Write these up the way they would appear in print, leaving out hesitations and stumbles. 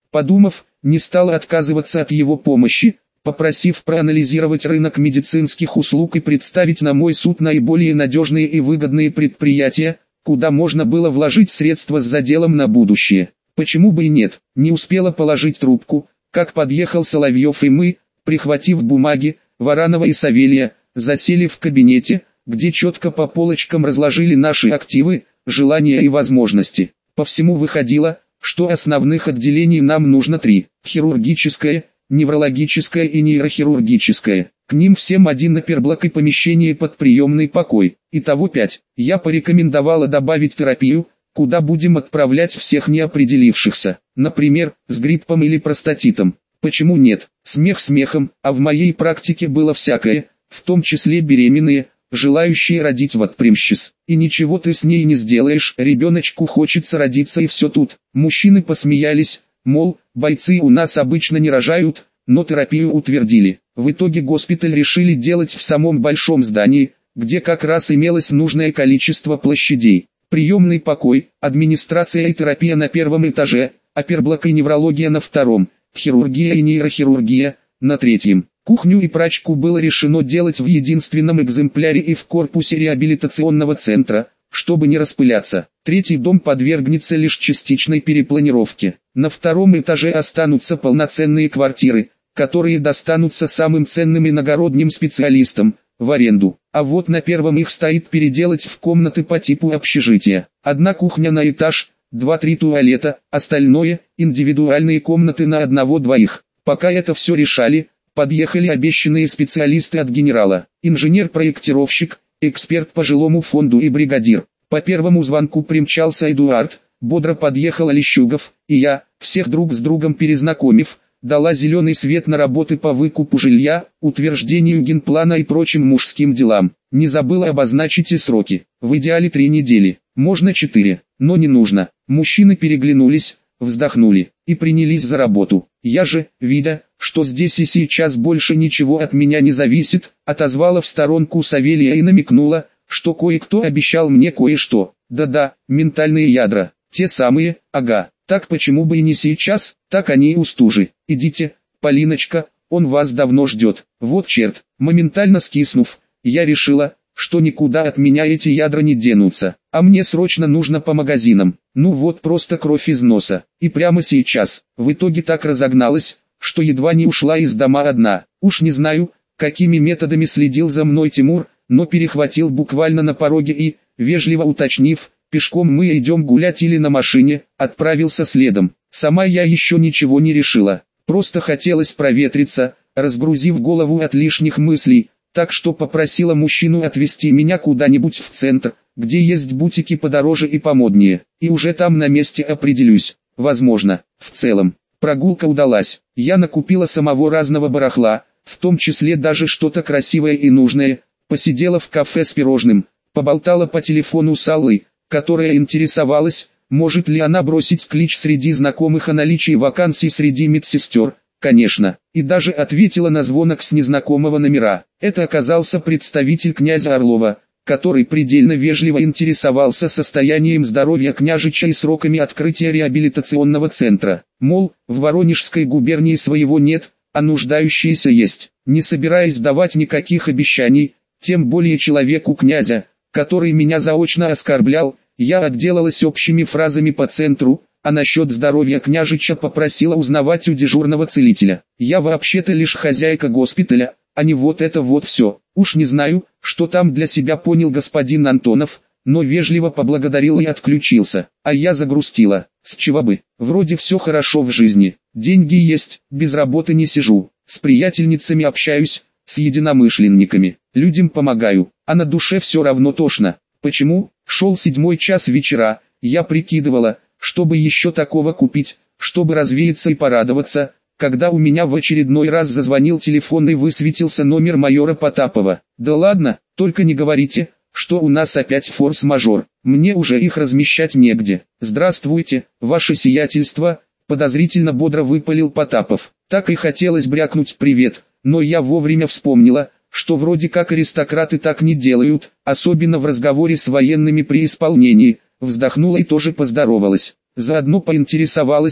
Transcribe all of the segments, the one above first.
Подумав, не стала отказываться от его помощи, попросив проанализировать рынок медицинских услуг и представить на мой суд наиболее надежные и выгодные предприятия, куда можно было вложить средства с заделом на будущее. Почему бы и нет, не успела положить трубку, как подъехал Соловьев и мы, прихватив бумаги, Варанова и Савелья, засели в кабинете, где четко по полочкам разложили наши активы, желания и возможности. По всему выходило, что основных отделений нам нужно 3: хирургическое, неврологическое и нейрохирургическое. К ним всем один оперблок и помещение под приемный покой. Итого 5. Я порекомендовала добавить терапию, куда будем отправлять всех неопределившихся, например, с гриппом или простатитом. Почему нет? Смех смехом, а в моей практике было всякое, в том числе беременные, желающие родить вотпримщис. И ничего ты с ней не сделаешь, ребеночку хочется родиться и все тут. Мужчины посмеялись, мол, бойцы у нас обычно не рожают, но терапию утвердили. В итоге госпиталь решили делать в самом большом здании, где как раз имелось нужное количество площадей. Приемный покой, администрация и терапия на первом этаже, оперблок и неврология на втором, хирургия и нейрохирургия на третьем. Кухню и прачку было решено делать в единственном экземпляре и в корпусе реабилитационного центра, чтобы не распыляться. Третий дом подвергнется лишь частичной перепланировке. На втором этаже останутся полноценные квартиры, которые достанутся самым ценным иногородним специалистам, в аренду. А вот на первом их стоит переделать в комнаты по типу общежития. Одна кухня на этаж, 2-3 туалета, остальное – индивидуальные комнаты на 1-2. Пока это все решали, подъехали обещанные специалисты от генерала, инженер-проектировщик, эксперт по жилому фонду и бригадир. По первому звонку примчался Эдуард, бодро подъехал Олещугов, и я, всех друг с другом перезнакомив, дала зеленый свет на работы по выкупу жилья, утверждению генплана и прочим мужским делам. Не забыла обозначить и сроки, в идеале 3 недели, можно 4, но не нужно. Мужчины переглянулись, вздохнули и принялись за работу. Я же, видя, что здесь и сейчас больше ничего от меня не зависит, отозвала в сторонку Савелья и намекнула, что кое-кто обещал мне кое-что. Да-да, ментальные ядра, те самые, ага. Так почему бы и не сейчас, так они и у стужи. Идите, Полиночка, он вас давно ждет. Вот черт, моментально скиснув, я решила, что никуда от меня эти ядра не денутся, а мне срочно нужно по магазинам. Ну вот просто кровь из носа. И прямо сейчас, в итоге так разогналась, что едва не ушла из дома одна. Уж не знаю, какими методами следил за мной Тимур, но перехватил буквально на пороге и, вежливо уточнив, пешком мы идем гулять или на машине, отправился следом. Сама я еще ничего не решила, просто хотелось проветриться, разгрузив голову от лишних мыслей, так что попросила мужчину отвезти меня куда-нибудь в центр, где есть бутики подороже и помоднее, и уже там на месте определюсь. Возможно, в целом, прогулка удалась. Я накупила самого разного барахла, в том числе даже что-то красивое и нужное, посидела в кафе с пирожным, поболтала по телефону с Аллой, которая интересовалась, может ли она бросить клич среди знакомых о наличии вакансий среди медсестер. Конечно, и даже ответила на звонок с незнакомого номера. Это оказался представитель князя Орлова, который предельно вежливо интересовался состоянием здоровья княжича и сроками открытия реабилитационного центра. Мол, в Воронежской губернии своего нет, а нуждающиеся есть. Не собираясь давать никаких обещаний, тем более человеку князя, который меня заочно оскорблял, я отделалась общими фразами по центру, а насчет здоровья княжича попросила узнавать у дежурного целителя. Я вообще-то лишь хозяйка госпиталя, а не вот это вот все. Уж не знаю, что там для себя понял господин Антонов, но вежливо поблагодарил и отключился. А я загрустила. С чего бы? Вроде все хорошо в жизни. Деньги есть, без работы не сижу. С приятельницами общаюсь, с единомышленниками. Людям помогаю, а на душе все равно тошно. Почему? Шел 7 час вечера, я прикидывала, чтобы еще такого купить, чтобы развеяться и порадоваться, когда у меня в очередной раз зазвонил телефон и высветился номер майора Потапова. Да ладно, только не говорите, что у нас опять форс-мажор, мне уже их размещать негде. Здравствуйте, ваше сиятельство, подозрительно бодро выпалил Потапов. Так и хотелось брякнуть привет, но я вовремя вспомнила, что вроде как аристократы так не делают, особенно в разговоре с военными при исполнении. Вздохнула и тоже поздоровалась. Заодно поинтересовалась,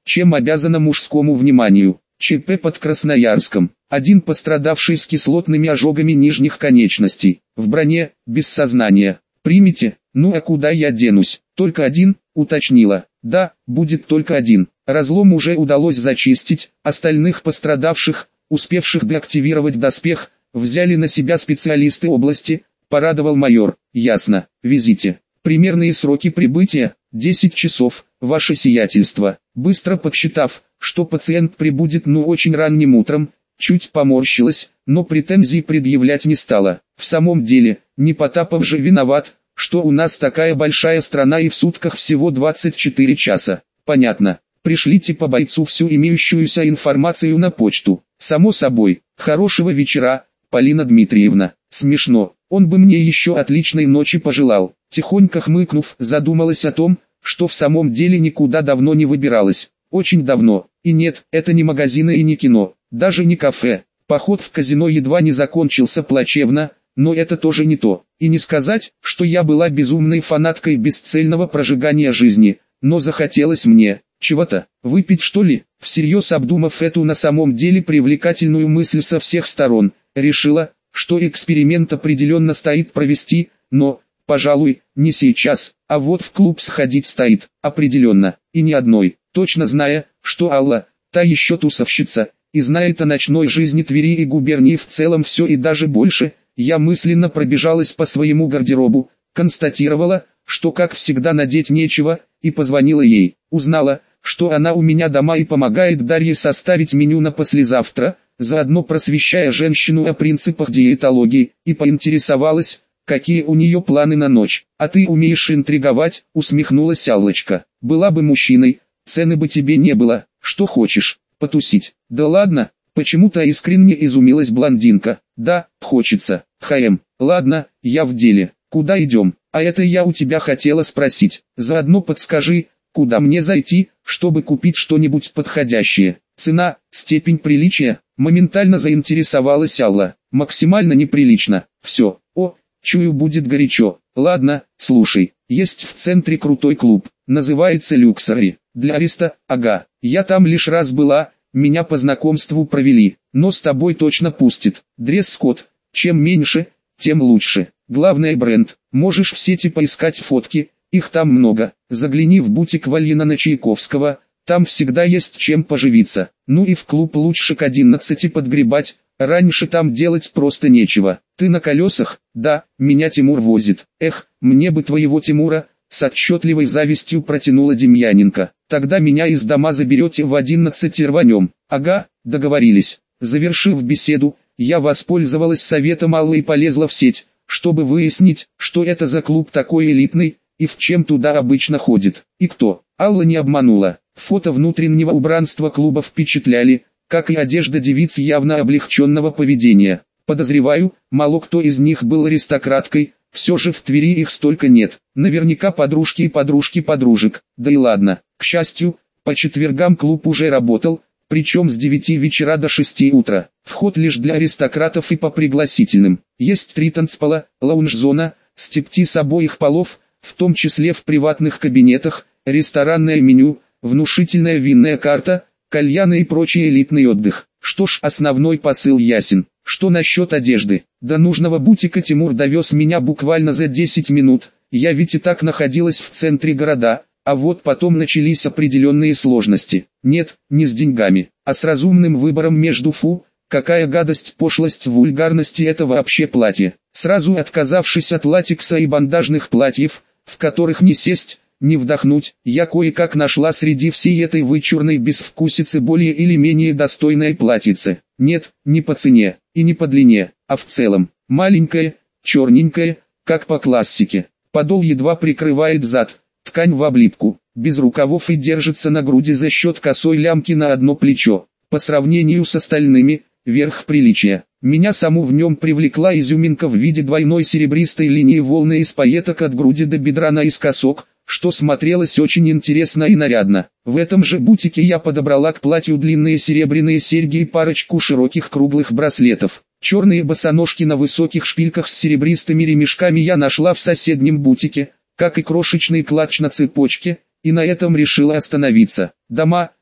чем обязана мужскому вниманию. ЧП под Красноярском. Один пострадавший с кислотными ожогами нижних конечностей. В броне, без сознания. Примите. Ну а куда я денусь? Только один, уточнила. Да, будет только один. Разлом уже удалось зачистить, остальных пострадавших, успевших деактивировать доспех, взяли на себя специалисты области, порадовал майор. Ясно, везите. Примерные сроки прибытия, 10 часов, ваше сиятельство. Быстро подсчитав, что пациент прибудет очень ранним утром, чуть поморщилась, но претензий предъявлять не стала. В самом деле, не Потапов же виноват, что у нас такая большая страна и в сутках всего 24 часа. Понятно. Пришлите по бойцу всю имеющуюся информацию на почту. Само собой. Хорошего вечера, Полина Дмитриевна. Смешно. Он бы мне еще отличной ночи пожелал. Тихонько хмыкнув, задумалась о том, что в самом деле никуда давно не выбиралась. Очень давно. И нет, это не магазины и не кино, даже не кафе. Поход в казино едва не закончился плачевно, но это тоже не то. И не сказать, что я была безумной фанаткой бесцельного прожигания жизни, но захотелось мне чего-то, выпить что ли. Всерьез обдумав эту на самом деле привлекательную мысль со всех сторон, решила, что эксперимент определенно стоит провести, но, пожалуй, не сейчас, а вот в клуб сходить стоит, определенно, и не одной, точно зная, что Алла, та еще тусовщица, и знает о ночной жизни Твери и губернии в целом все и даже больше. Я мысленно пробежалась по своему гардеробу, констатировала, что как всегда надеть нечего, и позвонила ей. Узнала, что она у меня дома и помогает Дарье составить меню на послезавтра, заодно просвещая женщину о принципах диетологии, и поинтересовалась, какие у нее планы на ночь. «А ты умеешь интриговать», усмехнулась Аллочка. «Была бы мужчиной, цены бы тебе не было. Что хочешь, потусить?» «Да ладно», почему-то искренне изумилась блондинка. «Да, хочется. Ладно, я в деле. Куда идем?» «А это я у тебя хотела спросить. Заодно подскажи, куда мне зайти, чтобы купить что-нибудь подходящее. Цена, степень приличия?» Моментально заинтересовалась Алла. «Максимально неприлично. Все. О, чую, будет горячо. Ладно, слушай, есть в центре крутой клуб. Называется Люксори. Для ареста, ага. Я там лишь раз была, меня по знакомству провели, но с тобой точно пустит. Дресс-код. Чем меньше, тем лучше. Главное бренд. Можешь в сети поискать фотки, их там много. Загляни в бутик Вальина на Чайковского, там всегда есть чем поживиться. Ну и в клуб лучше к 11 подгребать, раньше там делать просто нечего. Ты на колесах? Да, меня Тимур возит. Эх, мне бы твоего Тимура, с отчетливой завистью протянула Демьяненко. Тогда меня из дома заберете в 11 и рванем. Ага, договорились. Завершив беседу, я воспользовалась советом Аллы и полезла в сеть, чтобы выяснить, что это за клуб такой элитный, и в чем туда обычно ходит, и кто. Алла не обманула. Фото внутреннего убранства клуба впечатляли, как и одежда девиц явно облегченного поведения. Подозреваю, мало кто из них был аристократкой, все же в Твери их столько нет. Наверняка подружки и подружки подружек. Да и ладно. К счастью, по четвергам клуб уже работал, причем с 9 вечера до 6 утра. Вход лишь для аристократов и по пригласительным. Есть 3 танцпола, лаунж-зона, стриптиз обоих полов, в том числе в приватных кабинетах, ресторанное меню, внушительная винная карта, кальяны и прочий элитный отдых. Что ж, основной посыл ясен. Что насчет одежды? До нужного бутика Тимур довез меня буквально за 10 минут. Я ведь и так находилась в центре города, а вот потом начались определенные сложности. Нет, не с деньгами, а с разумным выбором между какая гадость, пошлость, вульгарность и это вообще платье. Сразу отказавшись от латекса и бандажных платьев, в которых не сесть, не вдохнуть, я кое-как нашла среди всей этой вычурной безвкусицы более или менее достойное платьице. Нет, не по цене, и не по длине, а в целом. Маленькое, черненькое, как по классике. Подол едва прикрывает зад, ткань в облипку, без рукавов и держится на груди за счет косой лямки на одно плечо. По сравнению с остальными, верх приличия. Меня саму в нем привлекла изюминка в виде двойной серебристой линии волны из пайеток от груди до бедра наискосок, что смотрелось очень интересно и нарядно. В этом же бутике я подобрала к платью длинные серебряные серьги и парочку широких круглых браслетов. Черные босоножки на высоких шпильках с серебристыми ремешками я нашла в соседнем бутике, как и крошечный клатч на цепочке, и на этом решила остановиться. Дома,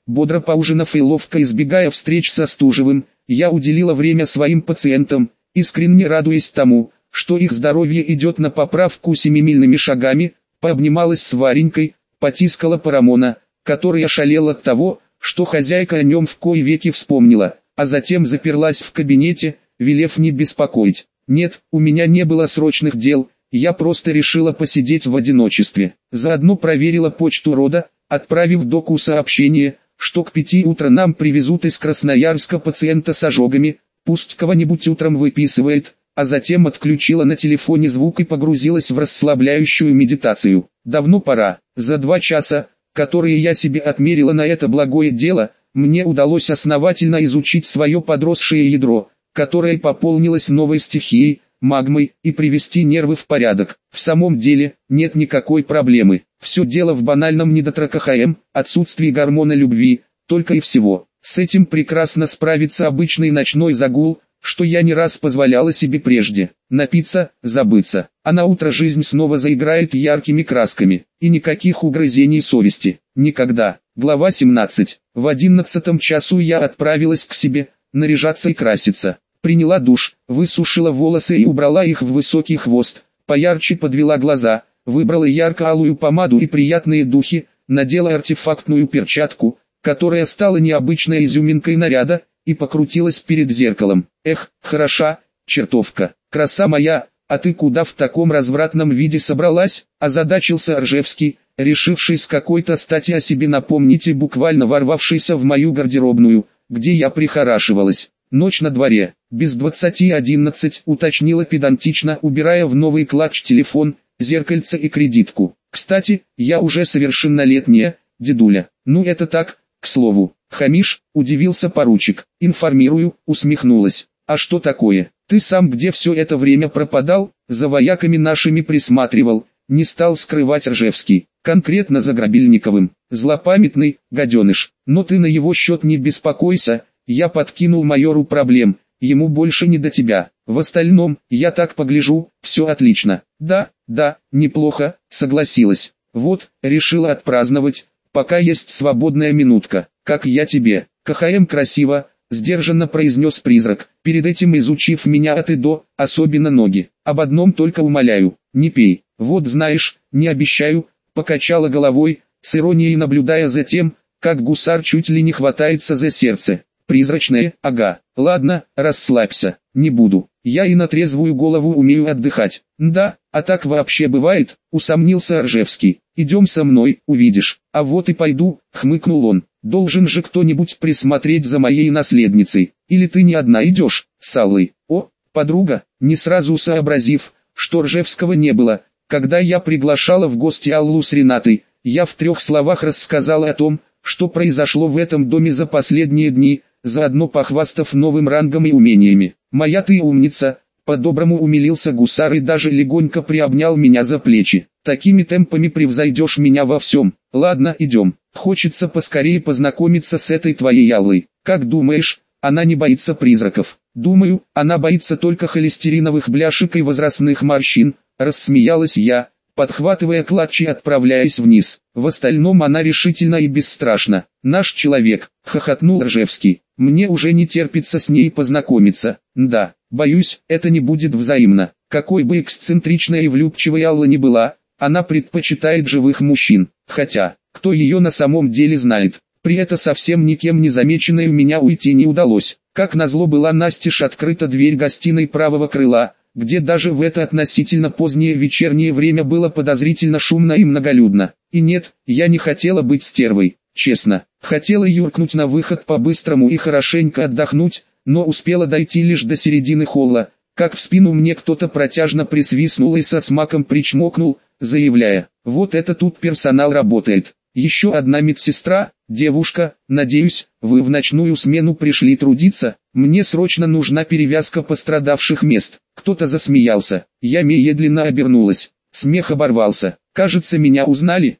Бодро поужинав и ловко избегая встреч со Стужевым, я уделила время своим пациентам, искренне радуясь тому, что их здоровье идет на поправку семимильными шагами, пообнималась с Варенькой, потискала Парамона, который ошалел от того, что хозяйка о нем в кои веки вспомнила, а затем заперлась в кабинете, велев не беспокоить. Нет, у меня не было срочных дел, я просто решила посидеть в одиночестве. Заодно проверила почту рода, отправив доку сообщение, что к 5 утра нам привезут из Красноярска пациента с ожогами, пусть кого-нибудь утром выписывает, а затем отключила на телефоне звук и погрузилась в расслабляющую медитацию. Давно пора. За 2 часа, которые я себе отмерила на это благое дело, мне удалось основательно изучить свое подросшее ядро, которое пополнилось новой стихией, магмой, и привести нервы в порядок. В самом деле, нет никакой проблемы. Все дело в банальном недотракхм, отсутствии гормона любви, только и всего. С этим прекрасно справится обычный ночной загул, что я не раз позволяла себе прежде. Напиться, забыться, а на утро жизнь снова заиграет яркими красками. И никаких угрызений совести. Никогда. Глава 17. В 11 часу я отправилась к себе, наряжаться и краситься. Приняла душ, высушила волосы и убрала их в высокий хвост, поярче подвела глаза, выбрала ярко-алую помаду и приятные духи, надела артефактную перчатку, которая стала необычной изюминкой наряда, и покрутилась перед зеркалом. Эх, хороша, чертовка, краса моя, а ты куда в таком развратном виде собралась? Озадачился Ржевский, решивший с какой-то стати о себе напомнить и буквально ворвавшийся в мою гардеробную, где я прихорашивалась. Ночь на дворе, без 20:11, уточнила педантично, убирая в новый клатч телефон, зеркальце и кредитку. Кстати, я уже совершеннолетняя, дедуля. Ну это так, к слову. Хамишь, удивился поручик. Информирую, усмехнулась. А что такое? Ты сам где все это время пропадал? За вояками нашими присматривал, не стал скрывать Ржевский. Конкретно за Грабельниковым. Злопамятный, гаденыш. Но ты на его счет не беспокойся. Я подкинул майору проблем, ему больше не до тебя. В остальном, я так погляжу, все отлично. Да, неплохо, согласилась. Вот, решила отпраздновать, пока есть свободная минутка. Как я тебе? КХМ красиво, сдержанно произнес призрак, перед этим изучив меня от и до, особенно ноги. Об одном только умоляю, не пей. Вот знаешь, не обещаю, покачала головой, с иронией наблюдая за тем, как гусар чуть ли не хватается за сердце. Призрачное, ага. Ладно, расслабься, не буду. Я и на трезвую голову умею отдыхать. Да, а так вообще бывает, усомнился Ржевский. Идем со мной, увидишь. А вот и пойду, хмыкнул он. Должен же кто-нибудь присмотреть за моей наследницей. Или ты не одна идешь, с Аллой? О, подруга, не сразу сообразив, что Ржевского не было. Когда я приглашала в гости Аллу с Ренатой, я в 3 словах рассказала о том, что произошло в этом доме за последние дни, заодно похвастав новым рангом и умениями. «Моя ты умница», по-доброму умилился гусар и даже легонько приобнял меня за плечи. «Такими темпами превзойдешь меня во всем. Ладно, идем. Хочется поскорее познакомиться с этой твоей Аллой. Как думаешь, она не боится призраков?» «Думаю, она боится только холестериновых бляшек и возрастных морщин», рассмеялась я, подхватывая клатч и отправляясь вниз. В остальном она решительна и бесстрашна. «Наш человек», хохотнул Ржевский. «Мне уже не терпится с ней познакомиться. Да, боюсь, это не будет взаимно. Какой бы эксцентричной и влюбчивой Алла ни была, она предпочитает живых мужчин. Хотя, кто ее на самом деле знает. При этом совсем никем не замеченной у меня уйти не удалось. Как назло была настежь открыта дверь гостиной правого крыла, где даже в это относительно позднее вечернее время было подозрительно шумно и многолюдно. И нет, я не хотела быть стервой, честно. Хотела юркнуть на выход по-быстрому и хорошенько отдохнуть, но успела дойти лишь до середины холла, как в спину мне кто-то протяжно присвистнул и со смаком причмокнул, заявляя: «Вот это тут персонал работает. Еще одна медсестра, девушка, надеюсь, вы в ночную смену пришли трудиться, мне срочно нужна перевязка пострадавших мест». Кто-то засмеялся, я медленно обернулась, смех оборвался, кажется меня узнали.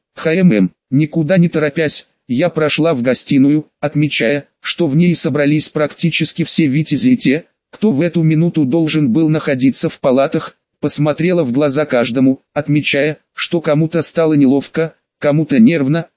Никуда не торопясь, я прошла в гостиную, отмечая, что в ней собрались практически все витязи и те, кто в эту минуту должен был находиться в палатах, посмотрела в глаза каждому, отмечая, что кому-то стало неловко, кому-то нервно,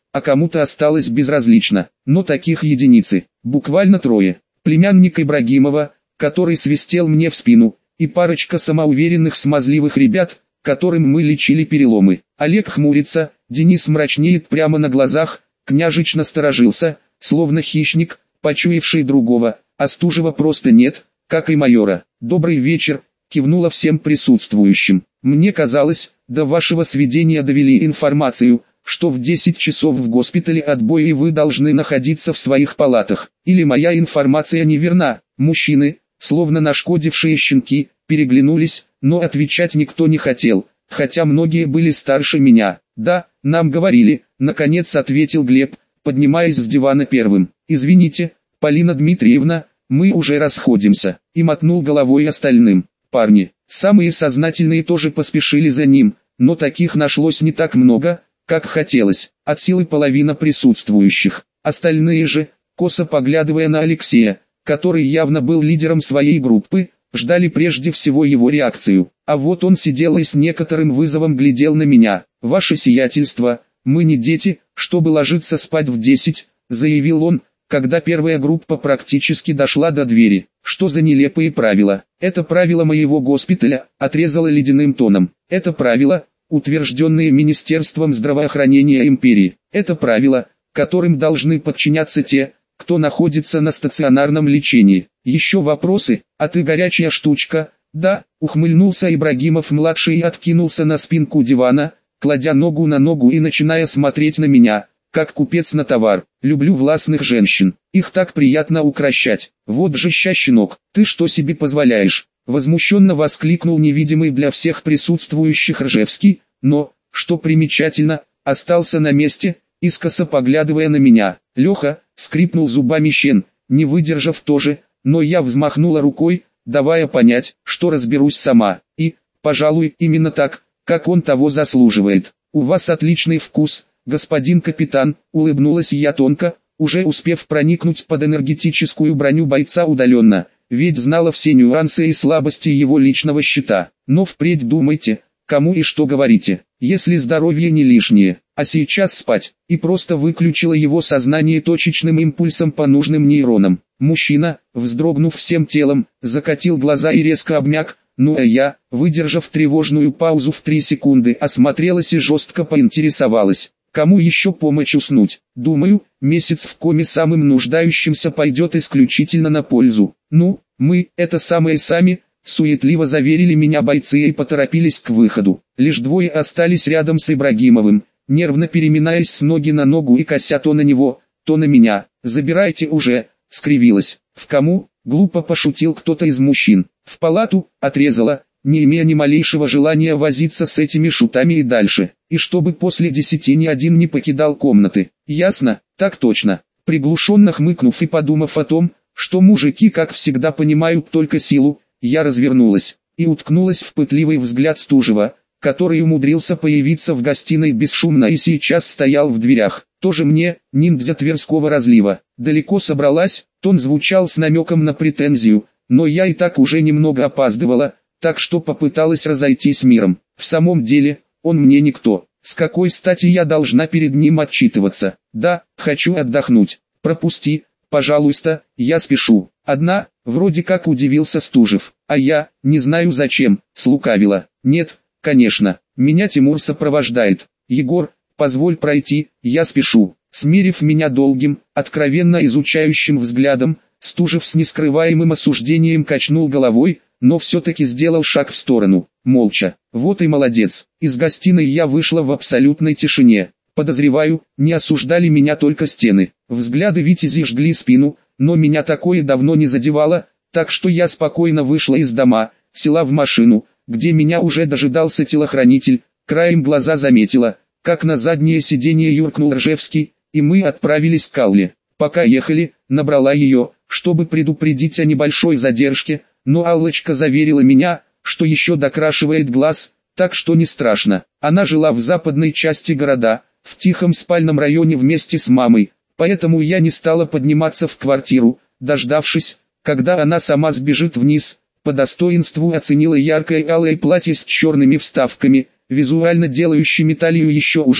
а кому-то осталось безразлично. Но таких единицы, буквально трое. Племянник Ибрагимова, который свистел мне в спину, и парочка самоуверенных смазливых ребят, которым мы лечили переломы. Олег хмурится, Денис мрачнеет прямо на глазах, княжич насторожился, словно хищник, почуявший другого, а Стужева просто нет, как и майора. «Добрый вечер», кивнула всем присутствующим. «Мне казалось, до вашего сведения довели информацию, что в 10 часов в госпитале отбой и вы должны находиться в своих палатах. Или моя информация неверна?» Мужчины, словно нашкодившие щенки, переглянулись, но отвечать никто не хотел, хотя многие были старше меня. «Да, нам говорили», — наконец ответил Глеб, поднимаясь с дивана первым. «Извините, Полина Дмитриевна, мы уже расходимся», и мотнул головой остальным. Парни, самые сознательные тоже поспешили за ним, но таких нашлось не так много, как хотелось, от силы половина присутствующих. Остальные же, косо поглядывая на Алексея, который явно был лидером своей группы, ждали прежде всего его реакцию. А вот он сидел и с некоторым вызовом глядел на меня. «Ваше сиятельство, мы не дети, чтобы ложиться спать в 10, заявил он, когда первая группа практически дошла до двери. «Что за нелепые правила?» «Это правила моего госпиталя», — отрезала ледяным тоном. «Это правила, утвержденные Министерством здравоохранения империи. Это правила, которым должны подчиняться те, кто находится на стационарном лечении. Еще вопросы? А ты горячая штучка?» «Да», — ухмыльнулся Ибрагимов-младший и откинулся на спинку дивана, кладя ногу на ногу и начиная смотреть на меня, как купец на товар. «Люблю властных женщин, их так приятно укращать. Вот же щенок, ты что себе позволяешь?» Возмущенно воскликнул невидимый для всех присутствующих Ржевский, но, что примечательно, остался на месте, искоса поглядывая на меня. «Леха», — скрипнул зубами Щен, не выдержав тоже, но я взмахнула рукой, давая понять, что разберусь сама. И, пожалуй, именно так, как он того заслуживает. «У вас отличный вкус, господин капитан», — улыбнулась я тонко, уже успев проникнуть под энергетическую броню бойца удаленно, ведь знала все нюансы и слабости его личного щита. «Но впредь думайте, кому и что говорите, если здоровье не лишнее, а сейчас спать», и просто выключила его сознание точечным импульсом по нужным нейронам. Мужчина, вздрогнув всем телом, закатил глаза и резко обмяк. Ну а я, выдержав тревожную паузу в 3 секунды, осмотрелась и жестко поинтересовалась: кому еще помочь уснуть? Думаю, месяц в коме самым нуждающимся пойдет исключительно на пользу. Ну, мы, это самые сами, суетливо заверили меня бойцы и поторопились к выходу. Лишь двое остались рядом с Ибрагимовым, нервно переминаясь с ноги на ногу и кося то на него, то на меня. «Забирайте уже», — скривилась. «В кому?» — глупо пошутил кто-то из мужчин. «В палату», — отрезала, не имея ни малейшего желания возиться с этими шутами и дальше, и чтобы после 10 ни один не покидал комнаты. «Ясно, так точно». Приглушенно хмыкнув и подумав о том, что мужики как всегда понимают только силу, я развернулась и уткнулась в пытливый взгляд Стужева, который умудрился появиться в гостиной бесшумно и сейчас стоял в дверях. «Тоже мне, ниндзя Тверского разлива. Далеко собралась?» Тон звучал с намеком на претензию, но я и так уже немного опаздывала, так что попыталась разойтись миром. В самом деле, он мне никто. С какой стати я должна перед ним отчитываться? «Да, хочу отдохнуть. Пропусти, пожалуйста, я спешу». «Одна?» — вроде как удивился Стужев. «А я, не знаю зачем», — слукавила. «Нет, конечно, меня Тимур сопровождает. Егор, позволь пройти, я спешу». Смирив меня долгим, откровенно изучающим взглядом, Стужев с нескрываемым осуждением качнул головой, но все-таки сделал шаг в сторону, молча. «Вот и молодец». Из гостиной я вышла в абсолютной тишине. Подозреваю, не осуждали меня только стены. Взгляды витязей жгли спину, но меня такое давно не задевало, так что я спокойно вышла из дома, села в машину, где меня уже дожидался телохранитель, краем глаза заметила, как на заднее сиденье юркнул Ржевский, и мы отправились к Алле. Пока ехали, набрала ее, чтобы предупредить о небольшой задержке, но Аллочка заверила меня, что еще докрашивает глаз, так что не страшно. Она жила в западной части города, в тихом спальном районе вместе с мамой, поэтому я не стала подниматься в квартиру, дождавшись, когда она сама сбежит вниз. По достоинству оценила яркое алое платье с черными вставками, визуально делающими талию еще уже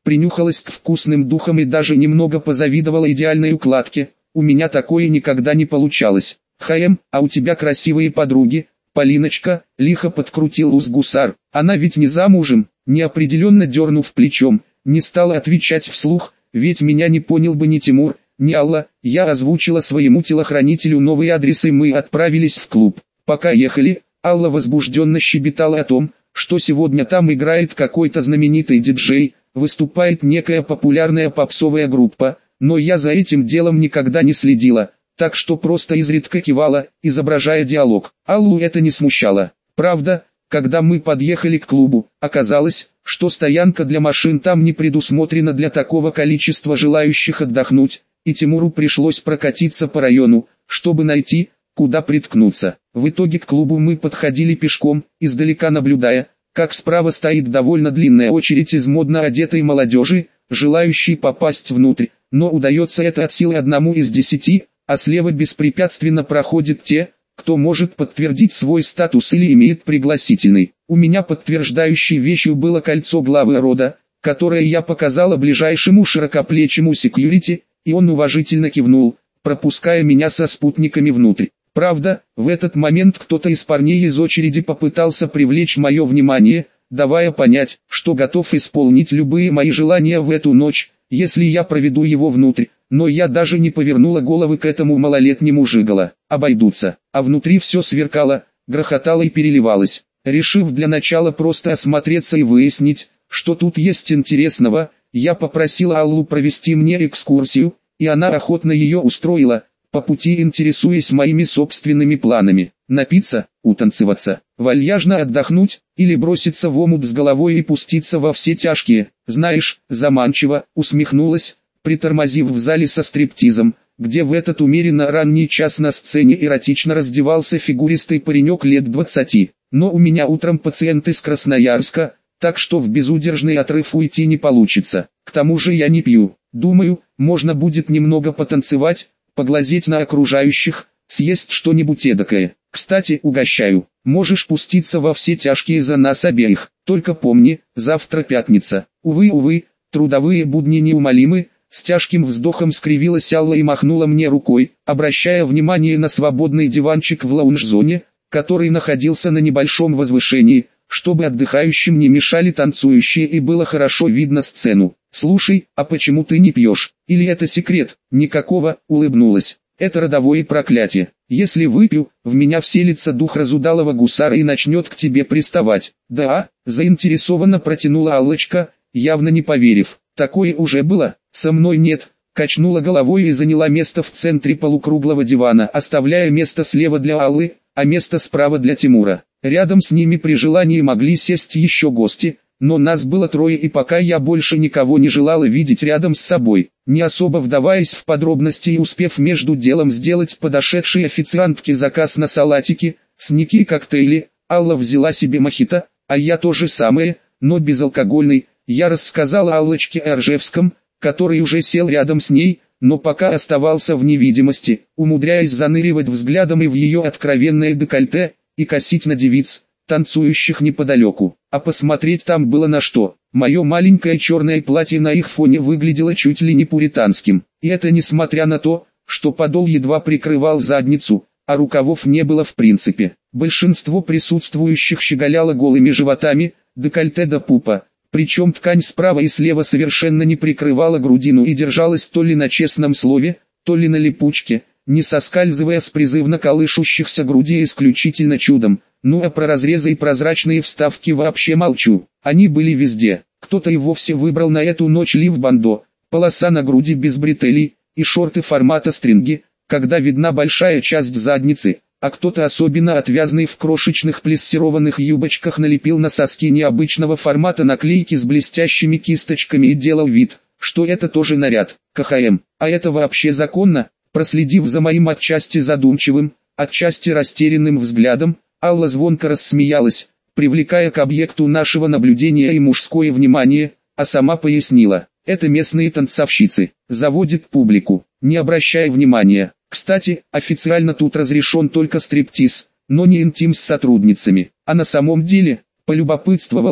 принюхалась к вкусным духам и даже немного позавидовала идеальной укладке. У меня такое никогда не получалось. А у тебя красивые подруги, Полиночка, лихо подкрутил ус гусар. Она ведь не замужем, неопределенно дернув плечом, не стала отвечать вслух, ведь меня не понял бы ни Тимур, ни Алла. Я озвучила своему телохранителю новый адрес и мы отправились в клуб. Пока ехали, Алла возбужденно щебетала о том, что сегодня там играет какой-то знаменитый диджей, выступает некая популярная попсовая группа, но я за этим делом никогда не следила, так что просто изредка кивала, изображая диалог. Аллу это не смущало. Правда, когда мы подъехали к клубу, оказалось, что стоянка для машин там не предусмотрена для такого количества желающих отдохнуть, и Тимуру пришлось прокатиться по району, чтобы найти, куда приткнуться. В итоге к клубу мы подходили пешком, издалека наблюдая, как справа стоит довольно длинная очередь из модно одетой молодежи, желающей попасть внутрь, но удается это от силы 1 из 10, а слева беспрепятственно проходят те, кто может подтвердить свой статус или имеет пригласительный. У меня подтверждающей вещью было кольцо главы рода, которое я показала ближайшему широкоплечему секьюрити, и он уважительно кивнул, пропуская меня со спутниками внутрь. Правда, в этот момент кто-то из парней из очереди попытался привлечь мое внимание, давая понять, что готов исполнить любые мои желания в эту ночь, если я проведу его внутрь, но я даже не повернула головы к этому малолетнему жиголо. Обойдутся, а внутри все сверкало, грохотало и переливалось. Решив для начала просто осмотреться и выяснить, что тут есть интересного, я попросила Аллу провести мне экскурсию, и она охотно ее устроила, по пути интересуясь моими собственными планами: напиться, утанцеваться, вальяжно отдохнуть, или броситься в омут с головой и пуститься во все тяжкие. Знаешь, заманчиво, усмехнулась, притормозив в зале со стриптизом, где в этот умеренно ранний час на сцене эротично раздевался фигуристый паренек лет 20. Но у меня утром пациент из Красноярска, так что в безудержный отрыв уйти не получится. К тому же я не пью. Думаю, можно будет немного потанцевать, поглазеть на окружающих, съесть что-нибудь эдакое. Кстати, угощаю. Можешь пуститься во все тяжкие за нас обеих. Только помни, завтра пятница. Увы, трудовые будни неумолимы. С тяжким вздохом скривилась Алла и махнула мне рукой, обращая внимание на свободный диванчик в лаунж-зоне, который находился на небольшом возвышении, чтобы отдыхающим не мешали танцующие и было хорошо видно сцену. «Слушай, а почему ты не пьешь? Или это секрет?» «Никакого», улыбнулась. «Это родовое проклятие. Если выпью, в меня вселится дух разудалого гусара и начнет к тебе приставать». «Да?» – заинтересованно протянула Аллочка, явно не поверив. «Такое уже было, со мной нет». Качнула головой и заняла место в центре полукруглого дивана, оставляя место слева для Аллы, а место справа для Тимура. Рядом с ними при желании могли сесть еще гости, но нас было трое, и пока я больше никого не желала видеть рядом с собой. Не особо вдаваясь в подробности и успев между делом сделать подошедшей официантке заказ на салатики, снеки и коктейли, Алла взяла себе мохито, а я то же самое, но безалкогольный. Я рассказала Аллочке о Ржевском, который уже сел рядом с ней, но пока оставался в невидимости, умудряясь заныривать взглядом и в ее откровенное декольте, и косить на девиц, танцующих неподалеку. А посмотреть там было на что. Мое маленькое черное платье на их фоне выглядело чуть ли не пуританским. И это несмотря на то, что подол едва прикрывал задницу, а рукавов не было в принципе. Большинство присутствующих щеголяло голыми животами, декольте до пупа. Причем ткань справа и слева совершенно не прикрывала грудину и держалась то ли на честном слове, то ли на липучке, не соскальзывая с призывно колышущихся грудей исключительно чудом. Ну а про разрезы и прозрачные вставки вообще молчу. Они были везде. Кто-то и вовсе выбрал на эту ночь лиф-бандо, полоса на груди без бретелей, и шорты формата стринги, когда видна большая часть задницы, а кто-то особенно отвязный в крошечных плессированных юбочках налепил на соски необычного формата наклейки с блестящими кисточками и делал вид, что это тоже наряд. КХМ. А это вообще законно? Проследив за моим отчасти задумчивым, отчасти растерянным взглядом, Алла звонко рассмеялась, привлекая к объекту нашего наблюдения и мужское внимание, а сама пояснила: это местные танцовщицы, заводят публику, не обращая внимания. Кстати, официально тут разрешен только стриптиз, но не интим с сотрудницами. А на самом деле, полюбопытствовала,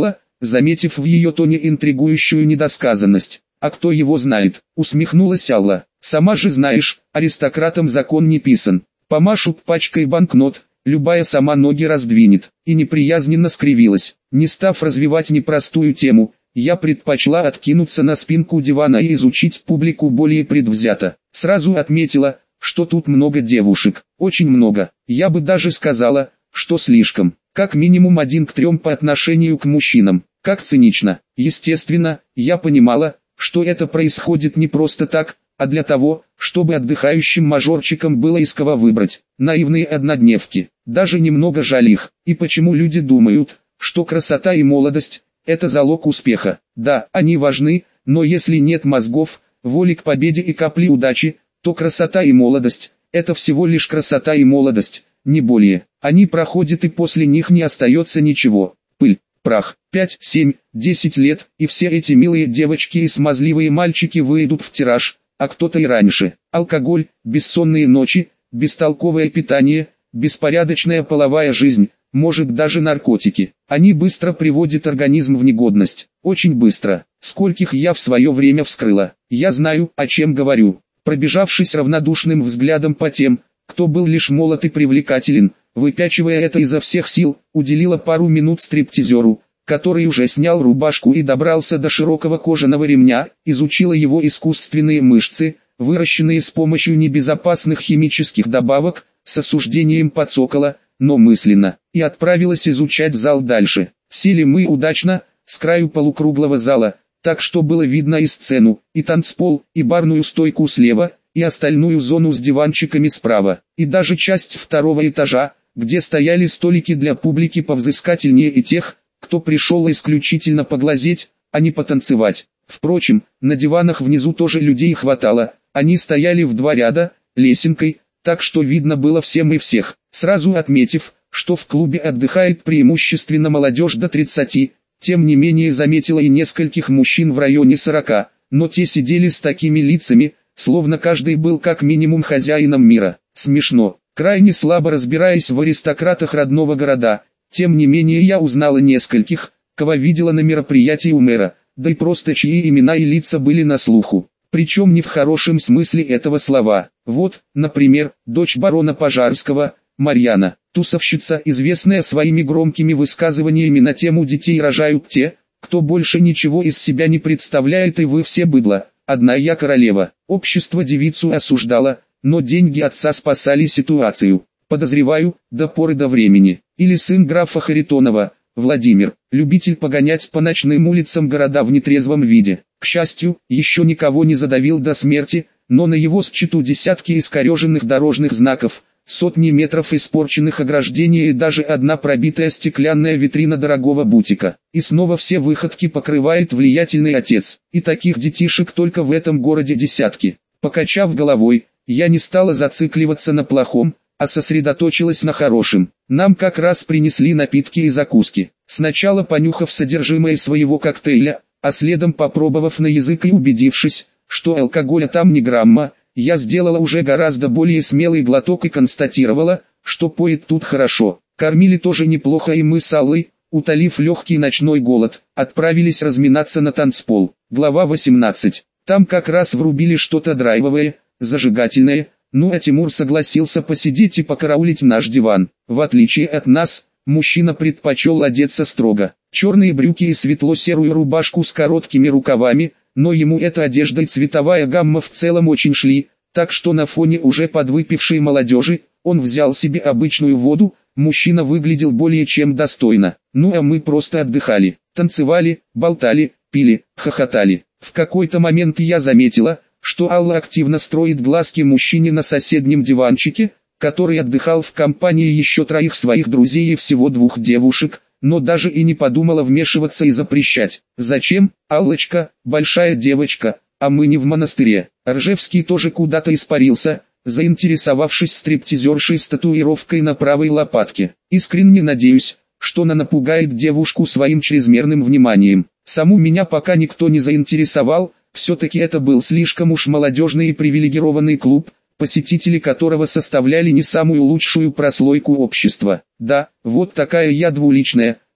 заметив в ее тоне интригующую недосказанность. «А кто его знает?» — усмехнулась Алла. «Сама же знаешь, аристократам закон не писан. Помашут пачкой банкнот, любая сама ноги раздвинет». И неприязненно скривилась. Не став развивать непростую тему, я предпочла откинуться на спинку дивана и изучить публику более предвзято. Сразу отметила, что тут много девушек, очень много. Я бы даже сказала, что слишком. Как минимум 1 к 3 по отношению к мужчинам. Как цинично. Естественно, я понимала, что это происходит не просто так, а для того, чтобы отдыхающим мажорчикам было из кого выбрать. Наивные однодневки. Даже немного жаль их. И почему люди думают, что красота и молодость – это залог успеха? Да, они важны, но если нет мозгов, воли к победе и капли удачи, то красота и молодость – это всего лишь красота и молодость, не более. Они проходят и после них не остается ничего. Пыль, прах. 5, 7, 10 лет, и все эти милые девочки и смазливые мальчики выйдут в тираж, а кто-то и раньше. Алкоголь, бессонные ночи, бестолковое питание, беспорядочная половая жизнь, может даже наркотики. Они быстро приводят организм в негодность. Очень быстро. Скольких я в свое время вскрыла. Я знаю, о чем говорю. Пробежавшись равнодушным взглядом по тем, кто был лишь молод и привлекателен, выпячивая это изо всех сил, уделила пару минут стриптизеру, который уже снял рубашку и добрался до широкого кожаного ремня, изучила его искусственные мышцы, выращенные с помощью небезопасных химических добавок, с осуждением подсокола, но мысленно, и отправилась изучать зал дальше. Сели мы удачно, с краю полукруглого зала, так что было видно и сцену, и танцпол, и барную стойку слева, и остальную зону с диванчиками справа, и даже часть второго этажа, где стояли столики для публики повзыскательнее и тех, кто пришел исключительно поглазеть, а не потанцевать. Впрочем, на диванах внизу тоже людей хватало, они стояли в 2 ряда, лесенкой, так что видно было всем и всех. Сразу отметив, что в клубе отдыхает преимущественно молодежь до 30, тем не менее заметила и нескольких мужчин в районе 40, но те сидели с такими лицами, словно каждый был как минимум хозяином мира. Смешно. Крайне слабо разбираясь в аристократах родного города, тем не менее я узнала нескольких, кого видела на мероприятии у мэра, да и просто чьи имена и лица были на слуху. Причем не в хорошем смысле этого слова. Вот, например, дочь барона Пожарского, Марьяна, тусовщица, известная своими громкими высказываниями на тему «детей рожают те, кто больше ничего из себя не представляет и вы все быдло, одна я королева». Общество девицу осуждало, но деньги отца спасали ситуацию. Подозреваю, до поры до времени. Или сын графа Харитонова, Владимир, любитель погонять по ночным улицам города в нетрезвом виде. К счастью, еще никого не задавил до смерти, но на его счету десятки искореженных дорожных знаков, сотни метров испорченных ограждений и даже одна пробитая стеклянная витрина дорогого бутика. И снова все выходки покрывает влиятельный отец. И таких детишек только в этом городе десятки. Покачав головой, я не стала зацикливаться на плохом, а сосредоточилась на хорошем. Нам как раз принесли напитки и закуски. Сначала понюхав содержимое своего коктейля, а следом попробовав на язык и убедившись, что алкоголя там ни грамма, я сделала уже гораздо более смелый глоток и констатировала, что поет тут хорошо. Кормили тоже неплохо, и мы с Аллой, утолив легкий ночной голод, отправились разминаться на танцпол. Глава 18. Там как раз врубили что-то драйвовое, зажигательное, ну а Тимур согласился посидеть и покараулить наш диван. В отличие от нас, мужчина предпочел одеться строго. Черные брюки и светло-серую рубашку с короткими рукавами, но ему эта одежда и цветовая гамма в целом очень шли, так что на фоне уже подвыпившей молодежи, он взял себе обычную воду, мужчина выглядел более чем достойно. Ну а мы просто отдыхали, танцевали, болтали, пили, хохотали. В какой-то момент я заметила, что Алла активно строит глазки мужчине на соседнем диванчике, который отдыхал в компании еще 3 своих друзей и всего 2 девушек, но даже и не подумала вмешиваться и запрещать. Зачем, Аллочка, большая девочка, а мы не в монастыре. Ржевский тоже куда-то испарился, заинтересовавшись стриптизершей с татуировкой на правой лопатке. Искренне надеюсь, что она напугает девушку своим чрезмерным вниманием. Саму меня пока никто не заинтересовал, все-таки это был слишком уж молодежный и привилегированный клуб, посетители которого составляли не самую лучшую прослойку общества. Да, вот такая я двуличная,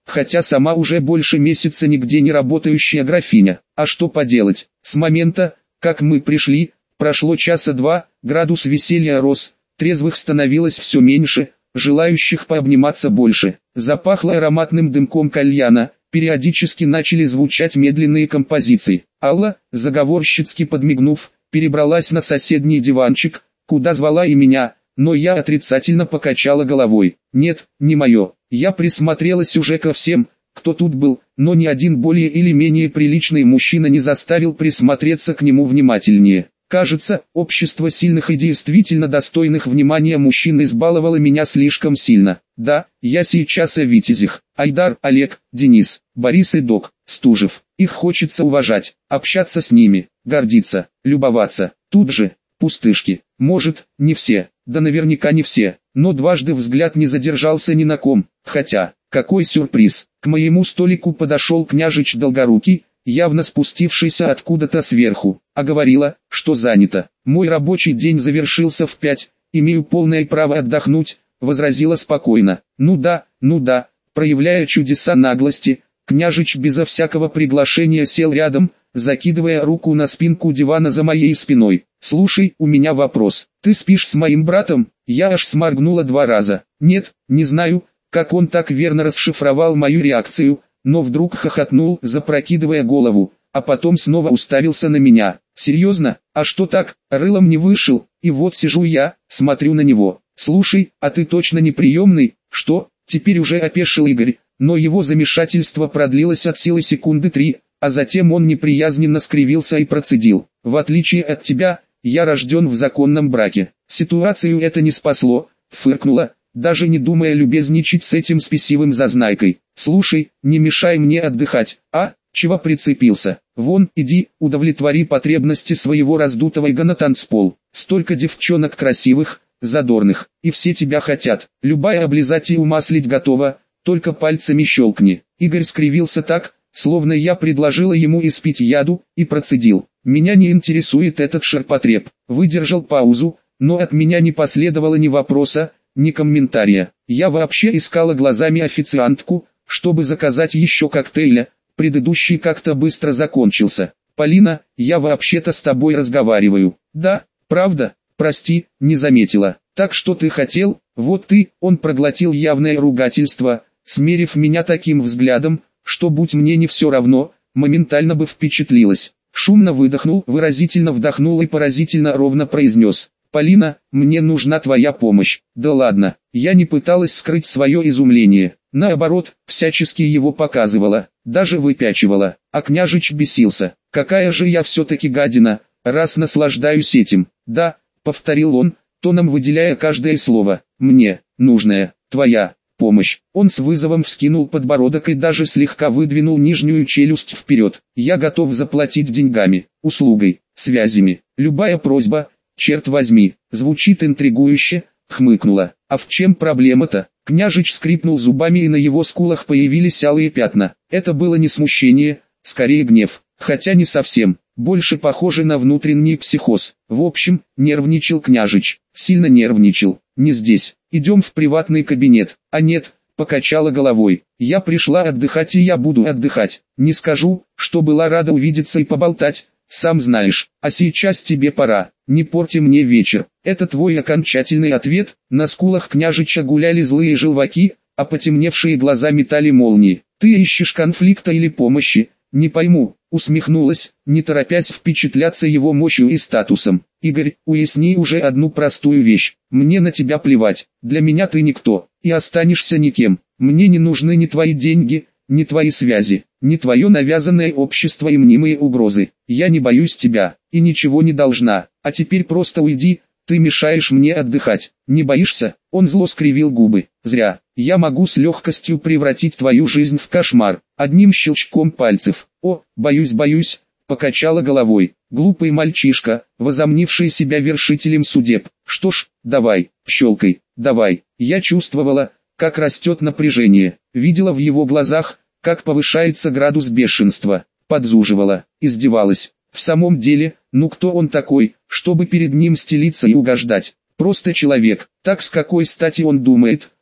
хотя сама уже больше месяца нигде не работающая графиня. А что поделать, с момента, как мы пришли, прошло часа два, градус веселья рос, трезвых становилось все меньше, желающих пообниматься больше. Запахло ароматным дымком кальяна, периодически начали звучать медленные композиции. Алла, заговорщицки подмигнув, перебралась на соседний диванчик, куда звала и меня, но я отрицательно покачала головой. Нет, не мое. Я присмотрелась уже ко всем, кто тут был, но ни один более или менее приличный мужчина не заставил присмотреться к нему внимательнее. Кажется, общество сильных и действительно достойных внимания мужчин избаловало меня слишком сильно. Да, я сейчас о витязях. Айдар, Олег, Денис, Борис и Док, Стужев. Их хочется уважать, общаться с ними, гордиться, любоваться. Тут же, пустышки. Может, не все, да наверняка не все, но дважды взгляд не задержался ни на ком. Хотя, какой сюрприз, к моему столику подошел княжич Долгорукий, явно спустившийся откуда-то сверху, а говорила, что занято. Мой рабочий день завершился в 5, имею полное право отдохнуть, возразила спокойно. Ну да, проявляя чудеса наглости, княжич безо всякого приглашения сел рядом, закидывая руку на спинку дивана за моей спиной. «Слушай, у меня вопрос. Ты спишь с моим братом?» Я аж сморгнула 2 раза. Нет, не знаю, как он так верно расшифровал мою реакцию, но вдруг хохотнул, запрокидывая голову, а потом снова уставился на меня. «Серьезно? А что так? Рылом не вышел, и вот сижу я, смотрю на него. Слушай, а ты точно не приемный?» «Что?» Теперь уже опешил Игорь, но его замешательство продлилось от силы секунды 3, а затем он неприязненно скривился и процедил. «В отличие от тебя, я рожден в законном браке». Ситуацию это не спасло, фыркнула, даже не думая любезничать с этим спесивым зазнайкой. «Слушай, не мешай мне отдыхать, а? Чего прицепился? Вон, иди, удовлетвори потребности своего раздутого эго на танцпол. Столько девчонок красивых, задорных, и все тебя хотят. Любая облизать и умаслить готова, только пальцами щелкни». Игорь скривился так, словно я предложила ему испить яду, и процедил. «Меня не интересует этот ширпотреб». Выдержал паузу, но от меня не последовало ни вопроса, ни комментария. Я вообще искала глазами официантку, чтобы заказать еще коктейля, предыдущий как-то быстро закончился. «Полина, я вообще-то с тобой разговариваю». «Да, правда, прости, не заметила. Так что ты хотел?» «Вот ты», он проглотил явное ругательство, смерив меня таким взглядом, что будь мне не все равно, моментально бы впечатлилась. Шумно выдохнул, выразительно вдохнул и поразительно ровно произнес. «Полина, мне нужна твоя помощь». «Да ладно». Я не пыталась скрыть свое изумление. Наоборот, всячески его показывала, даже выпячивала. А княжич бесился. «Какая же я все-таки гадина, раз наслаждаюсь этим». «Да», повторил он, тоном выделяя каждое слово. «Мне нужная твоя помощь». Он с вызовом вскинул подбородок и даже слегка выдвинул нижнюю челюсть вперед. «Я готов заплатить деньгами, услугой, связями. Любая просьба, черт возьми». Звучит интригующе, хмыкнула. «А в чем проблема-то?» Княжич скрипнул зубами, и на его скулах появились алые пятна. Это было не смущение, скорее гнев, хотя не совсем, больше похоже на внутренний психоз. В общем, нервничал княжич, сильно нервничал. «Не здесь, идем в приватный кабинет». «А нет», покачала головой, «я пришла отдыхать, и я буду отдыхать. Не скажу, что была рада увидеться и поболтать, сам знаешь, а сейчас тебе пора, не порти мне вечер». Это твой окончательный ответ? На скулах княжича гуляли злые желваки, а потемневшие глаза метали молнии. «Ты ищешь конфликта или помощи? Не пойму», усмехнулась, не торопясь впечатляться его мощью и статусом. «Игорь, уясни уже одну простую вещь. Мне на тебя плевать, для меня ты никто, и останешься никем. Мне не нужны ни твои деньги, ни твои связи, ни твое навязанное общество и мнимые угрозы. Я не боюсь тебя, и ничего не должна. А теперь просто уйди, ты мешаешь мне отдыхать». «Не боишься?» Он зло скривил губы. «Зря. Я могу с легкостью превратить твою жизнь в кошмар, одним щелчком пальцев». «О, боюсь», покачала головой. Глупый мальчишка, возомнивший себя вершителем судеб. «Что ж, давай, щелкай, давай». Я чувствовала, как растет напряжение, видела в его глазах, как повышается градус бешенства, подзуживала, издевалась. В самом деле, ну кто он такой, чтобы перед ним стелиться и угождать? Просто человек. Так с какой стати он думает,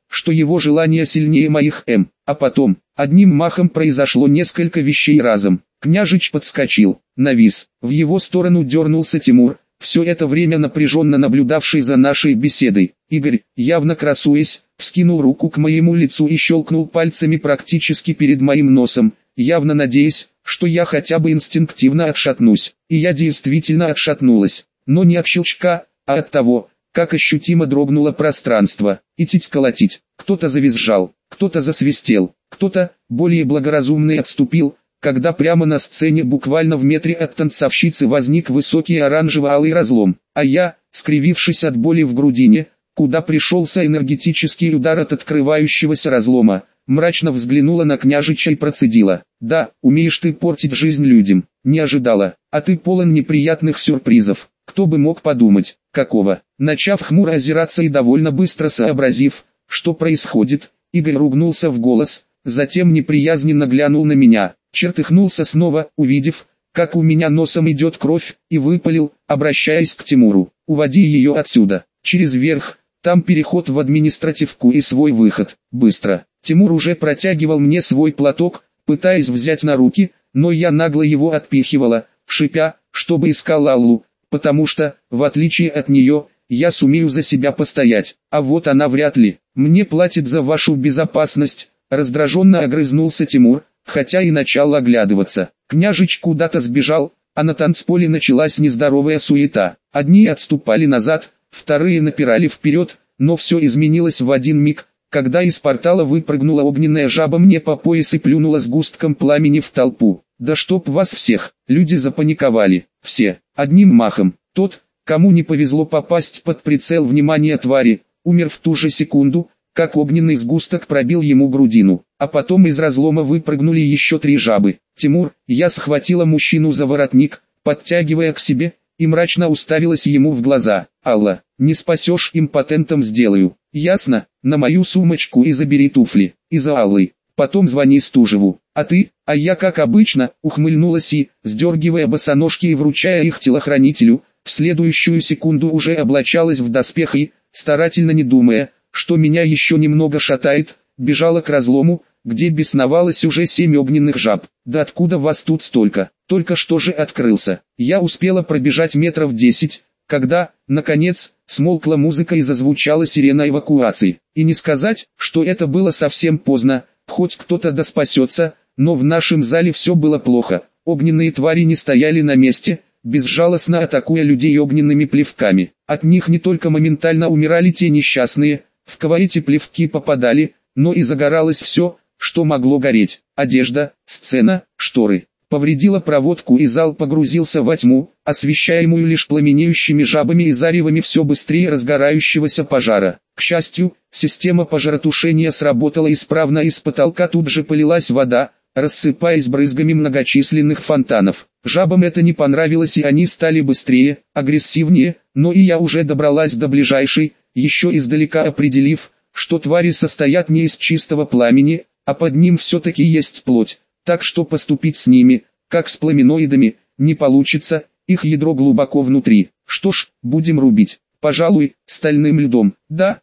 что его желание сильнее моих А потом, одним махом произошло несколько вещей разом. Княжич подскочил, навис, в его сторону дернулся Тимур, все это время напряженно наблюдавший за нашей беседой. Игорь, явно красуясь, вскинул руку к моему лицу и щелкнул пальцами практически перед моим носом, явно надеясь, что я хотя бы инстинктивно отшатнусь. И я действительно отшатнулась, но не от щелчка, а от того, как ощутимо дрогнуло пространство. Идти колотить. Кто-то завизжал, кто-то засвистел, кто-то, более благоразумный, отступил, когда прямо на сцене буквально в метре от танцовщицы возник высокий оранжево-алый разлом, а я, скривившись от боли в грудине, куда пришелся энергетический удар от открывающегося разлома, мрачно взглянула на княжича и процедила: «Да, умеешь ты портить жизнь людям, не ожидала, а ты полон неприятных сюрпризов, кто бы мог подумать, какого». Начав хмуро озираться и довольно быстро сообразив, что происходит, Игорь ругнулся в голос, затем неприязненно глянул на меня, чертыхнулся снова, увидев, как у меня носом идет кровь, и выпалил, обращаясь к Тимуру: «Уводи ее отсюда, через верх, там переход в административку и свой выход, быстро». Тимур уже протягивал мне свой платок, пытаясь взять на руки, но я нагло его отпихивала, шипя, чтобы искал Аллу, потому что, в отличие от нее, я сумею за себя постоять, а вот она вряд ли. «Мне платит за вашу безопасность», раздраженно огрызнулся Тимур, хотя и начал оглядываться. Княжич куда-то сбежал, а на танцполе началась нездоровая суета. Одни отступали назад, вторые напирали вперед, но все изменилось в один миг, когда из портала выпрыгнула огненная жаба мне по пояс и плюнула сгустком пламени в толпу. «Да чтоб вас всех!» Люди запаниковали, все, одним махом. Тот, кому не повезло попасть под прицел внимания твари, умер в ту же секунду, как огненный сгусток пробил ему грудину, а потом из разлома выпрыгнули еще 3 жабы. «Тимур», я схватила мужчину за воротник, подтягивая к себе, и мрачно уставилась ему в глаза. «Алла, не спасешь, импотентом сделаю, ясно? На мою сумочку и забери туфли, и за Аллой, потом звони Стужеву, а ты?» А я, как обычно, ухмыльнулась и, сдергивая босоножки и вручая их телохранителю, в следующую секунду уже облачалась в доспех и, старательно не думая, что меня еще немного шатает, бежала к разлому, где бесновалось уже 7 огненных жаб. «Да откуда вас тут столько? Только что же открылся». Я успела пробежать метров 10, когда, наконец, смолкла музыка и зазвучала сирена эвакуации. И не сказать, что это было совсем поздно, хоть кто-то да спасется, но в нашем зале все было плохо. Огненные твари не стояли на месте, безжалостно атакуя людей огненными плевками. От них не только моментально умирали те несчастные, в кого эти плевки попадали, но и загоралось все, что могло гореть. Одежда, сцена, шторы. Повредила проводку и зал погрузился во тьму, освещаемую лишь пламенеющими жабами и заревами все быстрее разгорающегося пожара. К счастью, система пожаротушения сработала исправно, и с потолка тут же полилась вода, рассыпаясь брызгами многочисленных фонтанов. Жабам это не понравилось, и они стали быстрее, агрессивнее, но и я уже добралась до ближайшей, еще издалека определив, что твари состоят не из чистого пламени, а под ним все-таки есть плоть, так что поступить с ними, как с пламеноидами, не получится, их ядро глубоко внутри. Что ж, будем рубить, пожалуй, стальным льдом. Да,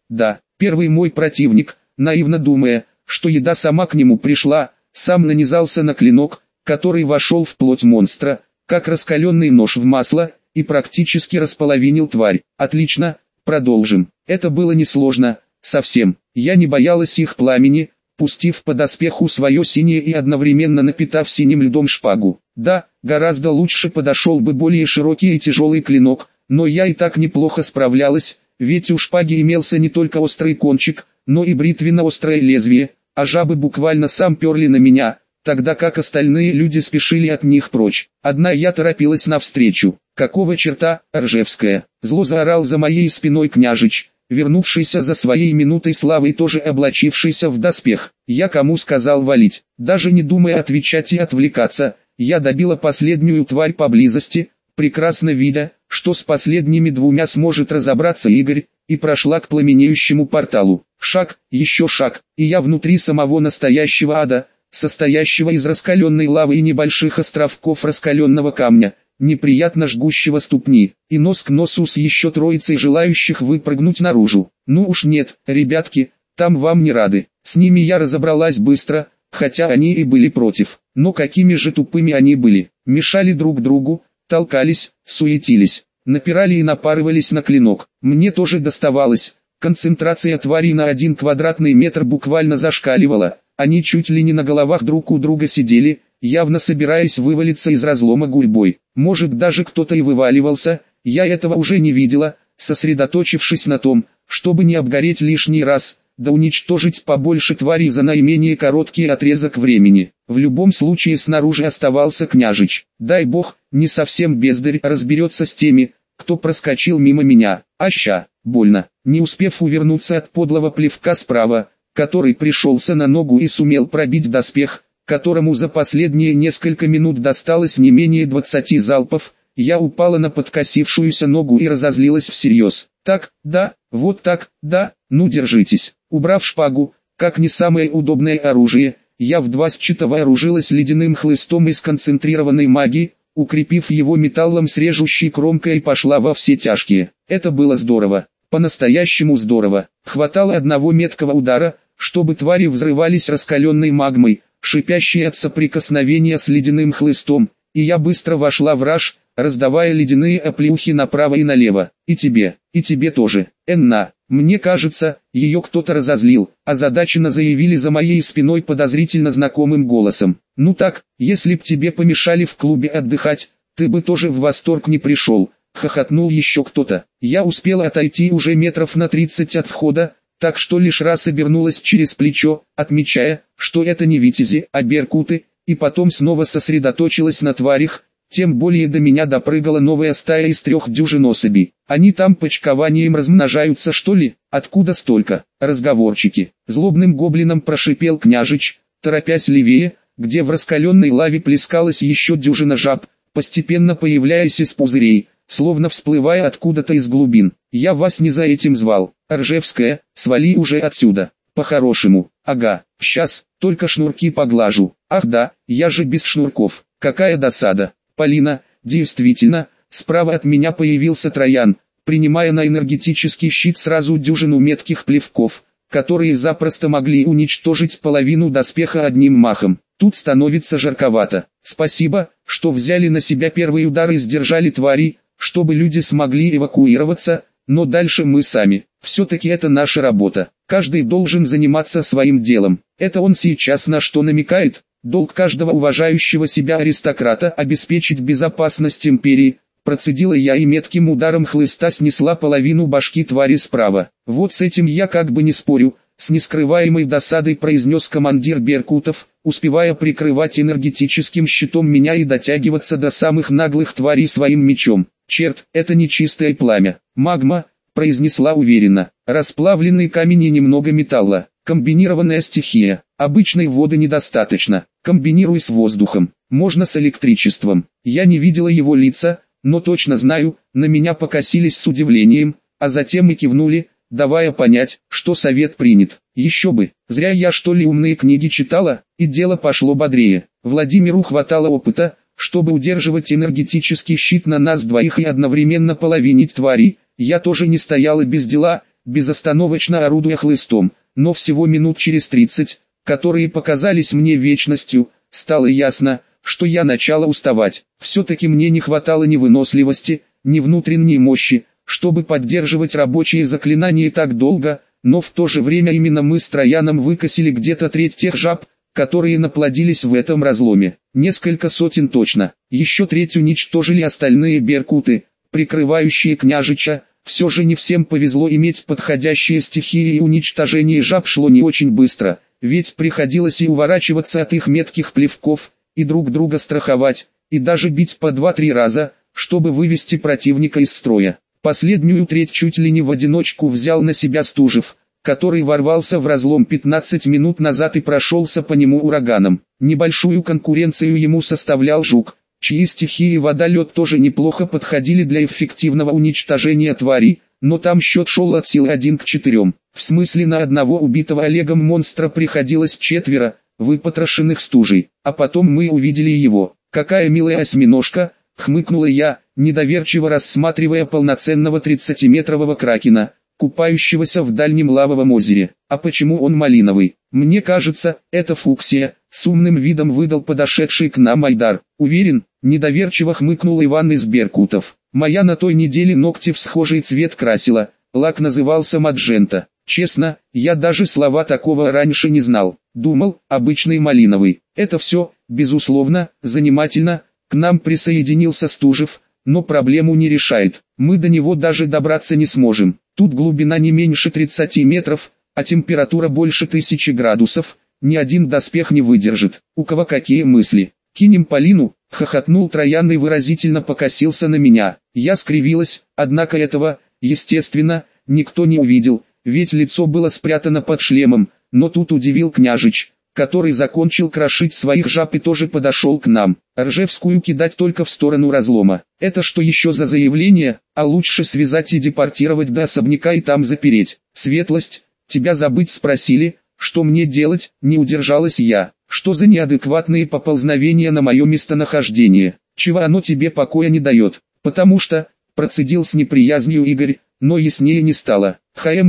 первый мой противник, наивно думая, что еда сама к нему пришла, сам нанизался на клинок, который вошел в плоть монстра, как раскаленный нож в масло, и практически располовинил тварь. Отлично, продолжим. Это было несложно, совсем. Я не боялась их пламени, пустив по доспеху свое синее и одновременно напитав синим льдом шпагу. Да, гораздо лучше подошел бы более широкий и тяжелый клинок, но я и так неплохо справлялась, ведь у шпаги имелся не только острый кончик, но и бритвенно-острое лезвие, а жабы буквально сам перли на меня, тогда как остальные люди спешили от них прочь. Одна я торопилась навстречу. «Какого черта, Ржевская?» Зло заорал за моей спиной княжич, вернувшийся за своей минутой славы и тоже облачившийся в доспех. Я кому сказал валить? Даже не думая отвечать и отвлекаться, я добила последнюю тварь поблизости, прекрасно видя, что с последними 2 сможет разобраться Игорь, и прошла к пламенеющему порталу. Шаг, еще шаг, и я внутри самого настоящего ада, состоящего из раскаленной лавы и небольших островков раскаленного камня, неприятно жгущего ступни, и нос к носу с еще троицей желающих выпрыгнуть наружу. Ну уж нет, ребятки, там вам не рады. С ними я разобралась быстро, хотя они и были против. Но какими же тупыми они были. Мешали друг другу, толкались, суетились, напирали и напарывались на клинок. Мне тоже доставалось. Концентрация тварей на 1 квадратный метр буквально зашкаливала. Они чуть ли не на головах друг у друга сидели, явно собираясь вывалиться из разлома гурьбой. Может, даже кто-то и вываливался, я этого уже не видела, сосредоточившись на том, чтобы не обгореть лишний раз, да уничтожить побольше тварей за наименее короткий отрезок времени. В любом случае снаружи оставался княжич. Дай бог, не совсем бездарь разберется с теми, кто проскочил мимо меня. Аща, больно. Не успев увернуться от подлого плевка справа, который пришелся на ногу и сумел пробить доспех, которому за последние несколько минут досталось не менее 20 залпов, я упала на подкосившуюся ногу и разозлилась всерьез. Так, да, вот так, да, ну держитесь. Убрав шпагу, как не самое удобное оружие, я в 2 счета вооружилась ледяным хлыстом из концентрированной магии, укрепив его металлом с режущей кромкой и пошла во все тяжкие. Это было здорово, по-настоящему здорово. Хватало одного меткого удара, чтобы твари взрывались раскаленной магмой, шипящей от соприкосновения с ледяным хлыстом, и я быстро вошла в раж, раздавая ледяные оплеухи направо и налево. И тебе тоже, Энна. Мне кажется, ее кто-то разозлил, озадаченно заявили за моей спиной подозрительно знакомым голосом. Ну так, если б тебе помешали в клубе отдыхать, ты бы тоже в восторг не пришел, хохотнул еще кто-то. Я успела отойти уже метров на 30 от входа, так что лишь раз обернулась через плечо, отмечая, что это не витязи, а беркуты, и потом снова сосредоточилась на тварях. Тем более до меня допрыгала новая стая из 3 дюжин особей. Они там почкованием размножаются, что ли? Откуда столько? Разговорчики. Злобным гоблином прошипел княжич, торопясь левее, где в раскаленной лаве плескалась еще дюжина жаб, постепенно появляясь из пузырей, словно всплывая откуда-то из глубин. Я вас не за этим звал. Ржевская, свали уже отсюда. По-хорошему. Ага, сейчас, только шнурки поглажу. Ах да, я же без шнурков. Какая досада. Полина, действительно, справа от меня появился Троян, принимая на энергетический щит сразу дюжину метких плевков, которые запросто могли уничтожить половину доспеха одним махом. Тут становится жарковато. Спасибо, что взяли на себя первый удар и сдержали твари, чтобы люди смогли эвакуироваться, но дальше мы сами. Все-таки это наша работа. Каждый должен заниматься своим делом. Это он сейчас на что намекает? Долг каждого уважающего себя аристократа обеспечить безопасность империи, процедила я и метким ударом хлыста снесла половину башки твари справа. Вот с этим я как бы не спорю, с нескрываемой досадой произнес командир беркутов, успевая прикрывать энергетическим щитом меня и дотягиваться до самых наглых тварей своим мечом. Черт, это не чистое пламя, магма, произнесла уверенно, расплавленный камень и немного металла. Комбинированная стихия. Обычной воды недостаточно. Комбинируй с воздухом. Можно с электричеством. Я не видела его лица, но точно знаю, на меня покосились с удивлением, а затем и кивнули, давая понять, что совет принят. Еще бы, зря я что ли умные книги читала, и дело пошло бодрее. Владимиру хватало опыта, чтобы удерживать энергетический щит на нас двоих и одновременно половинить твари. Я тоже не стояла без дела, безостановочно орудуя хлыстом. Но всего минут через 30, которые показались мне вечностью, стало ясно, что я начала уставать. Все-таки мне не хватало ни выносливости, ни внутренней мощи, чтобы поддерживать рабочие заклинания так долго, но в то же время именно мы с Трояном выкосили где-то треть тех жаб, которые наплодились в этом разломе. Несколько сотен точно. Еще треть уничтожили остальные беркуты, прикрывающие княжича. Все же не всем повезло иметь подходящие стихии, и уничтожение жаб шло не очень быстро, ведь приходилось и уворачиваться от их метких плевков, и друг друга страховать, и даже бить по 2-3 раза, чтобы вывести противника из строя. Последнюю треть чуть ли не в одиночку взял на себя Стужев, который ворвался в разлом 15 минут назад и прошелся по нему ураганом. Небольшую конкуренцию ему составлял Жук, чьи стихии вода-лед тоже неплохо подходили для эффективного уничтожения тварей, но там счет шел от силы 1 к 4. В смысле, на одного убитого Олегом монстра приходилось 4, выпотрошенных Стужей, а потом мы увидели его. «Какая милая осьминожка!» — хмыкнула я, недоверчиво рассматривая полноценного 30-метрового кракена, купающегося в дальнем лавовом озере. А почему он малиновый? Мне кажется, это фуксия, с умным видом выдал подошедший к нам Айдар. Уверен, недоверчиво хмыкнул Иван из Беркутов. Моя на той неделе ногти в схожий цвет красила, лак назывался Маджента. Честно, я даже слова такого раньше не знал. Думал, обычный малиновый. Это все, безусловно, занимательно. К нам присоединился Стужев, но проблему не решает. Мы до него даже добраться не сможем. Тут глубина не меньше 30 метров, а температура больше 1000 градусов. Ни один доспех не выдержит. У кого какие мысли? Кинем Полину, хохотнул Троян и выразительно покосился на меня. Я скривилась, однако этого, естественно, никто не увидел, ведь лицо было спрятано под шлемом, но тут удивил княжич, который закончил крошить своих жаб и тоже подошел к нам. Ржевскую кидать только в сторону разлома. Это что еще за заявление? А лучше связать и депортировать до особняка и там запереть. Светлость, тебя забыть спросили, что мне делать, не удержалась я. Что за неадекватные поползновения на мое местонахождение? Чего оно тебе покоя не дает? Потому что, процедил с неприязнью Игорь, но яснее не стало.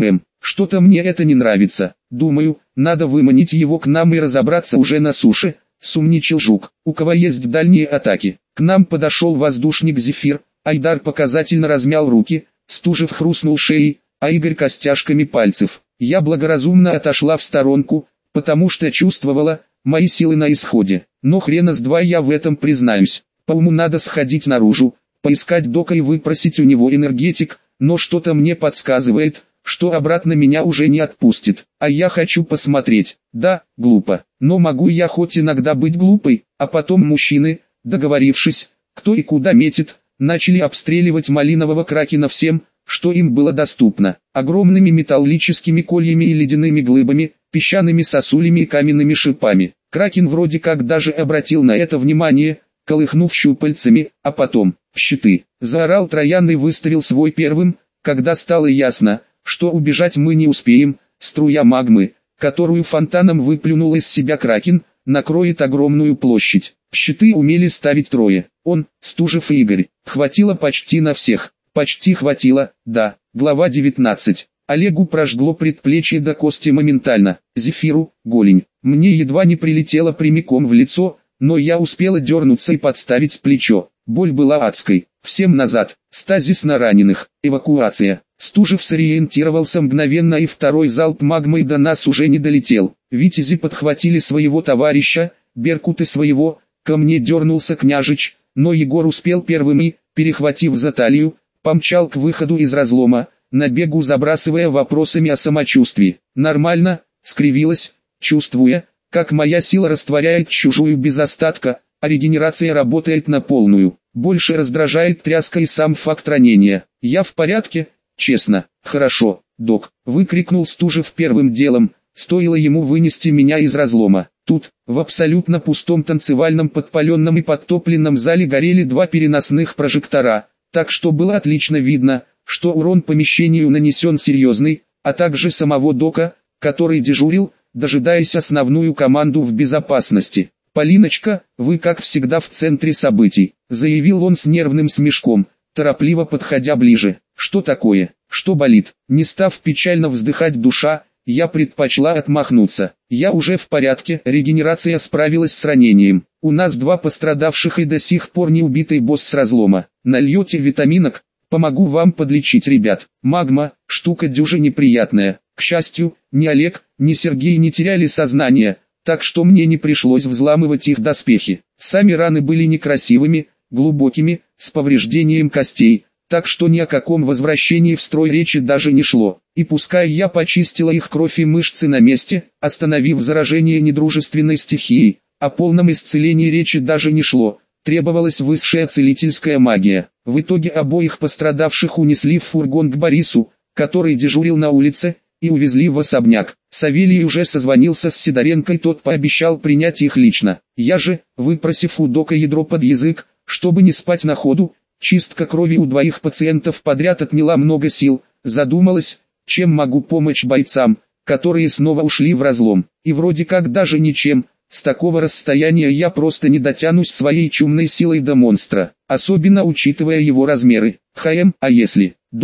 Что-то мне это не нравится. Думаю, надо выманить его к нам и разобраться уже на суше, сумничал Жук. У кого есть дальние атаки? К нам подошел воздушник Зефир, Айдар показательно размял руки, Стужев хрустнул шеей, а Игорь костяшками пальцев. Я благоразумно отошла в сторонку, потому что чувствовала, мои силы на исходе. Но хрена с два я в этом признаюсь. По уму надо сходить наружу, поискать Дока и выпросить у него энергетик, но что-то мне подсказывает, что обратно меня уже не отпустит. А я хочу посмотреть. Да, глупо. Но могу я хоть иногда быть глупой, а потом мужчины, договорившись, кто и куда метит, начали обстреливать малинового кракена всем, что им было доступно. Огромными металлическими кольями и ледяными глыбами, песчаными сосулями и каменными шипами. Кракен вроде как даже обратил на это внимание, колыхнув щупальцами, а потом «щиты!» заорал Троян и выставил свой первым, когда стало ясно, что убежать мы не успеем. Струя магмы, которую фонтаном выплюнул из себя Кракен, накроет огромную площадь. Щиты умели ставить трое: он, Стужев и Игорь. Хватило почти на всех. Почти хватило, да. Глава 19. Олегу прожгло предплечье до кости моментально. Зефиру – голень. Мне едва не прилетело прямиком в лицо, но я успела дернуться и подставить плечо. Боль была адской. Всем назад. Стазис на раненых. Эвакуация. Стужев сориентировался мгновенно, и второй залп магмы до нас уже не долетел. Витязи подхватили своего товарища, беркуты своего. Ко мне дернулся княжич, но Егор успел первым и, перехватив за талию, помчал к выходу из разлома, на бегу забрасывая вопросами о самочувствии. «Нормально», — скривилась, чувствуя, как моя сила растворяет чужую без остатка, а регенерация работает на полную. Больше раздражает тряска и сам факт ранения. «Я в порядке, честно». «Хорошо, док», — выкрикнул Стужев первым делом, стоило ему вынести меня из разлома. Тут, в абсолютно пустом танцевальном подпаленном и подтопленном зале горели два переносных прожектора, так что было отлично видно, что урон помещению нанесен серьезный, а также самого Дока, который дежурил, дожидаясь основную команду в безопасности. «Полиночка, вы как всегда в центре событий», — заявил он с нервным смешком, торопливо подходя ближе. «Что такое? Что болит?» Не став печально вздыхать душа, я предпочла отмахнуться. «Я уже в порядке, регенерация справилась с ранением. У нас 2 пострадавших и до сих пор не убитый босс с разлома. Нальете витаминок? Помогу вам подлечить ребят. Магма, штука дюже неприятная. К счастью, ни Олег, ни Сергей не теряли сознание, так что мне не пришлось взламывать их доспехи. Сами раны были некрасивыми, глубокими, с повреждением костей, так что ни о каком возвращении в строй речи даже не шло. И пускай я почистила их кровь и мышцы на месте, остановив заражение недружественной стихией, о полном исцелении речи даже не шло, требовалась высшая целительская магия. В итоге обоих пострадавших унесли в фургон к Борису, который дежурил на улице, и увезли в особняк. Савелий уже созвонился с Сидоренко, тот пообещал принять их лично. Я же, выпросив у Дока ядро под язык, чтобы не спать на ходу, чистка крови у 2 пациентов подряд отняла много сил, задумалась, чем могу помочь бойцам, которые снова ушли в разлом. И вроде как даже ничем, с такого расстояния я просто не дотянусь своей чумной силой до монстра, особенно учитывая его размеры. А если, Док,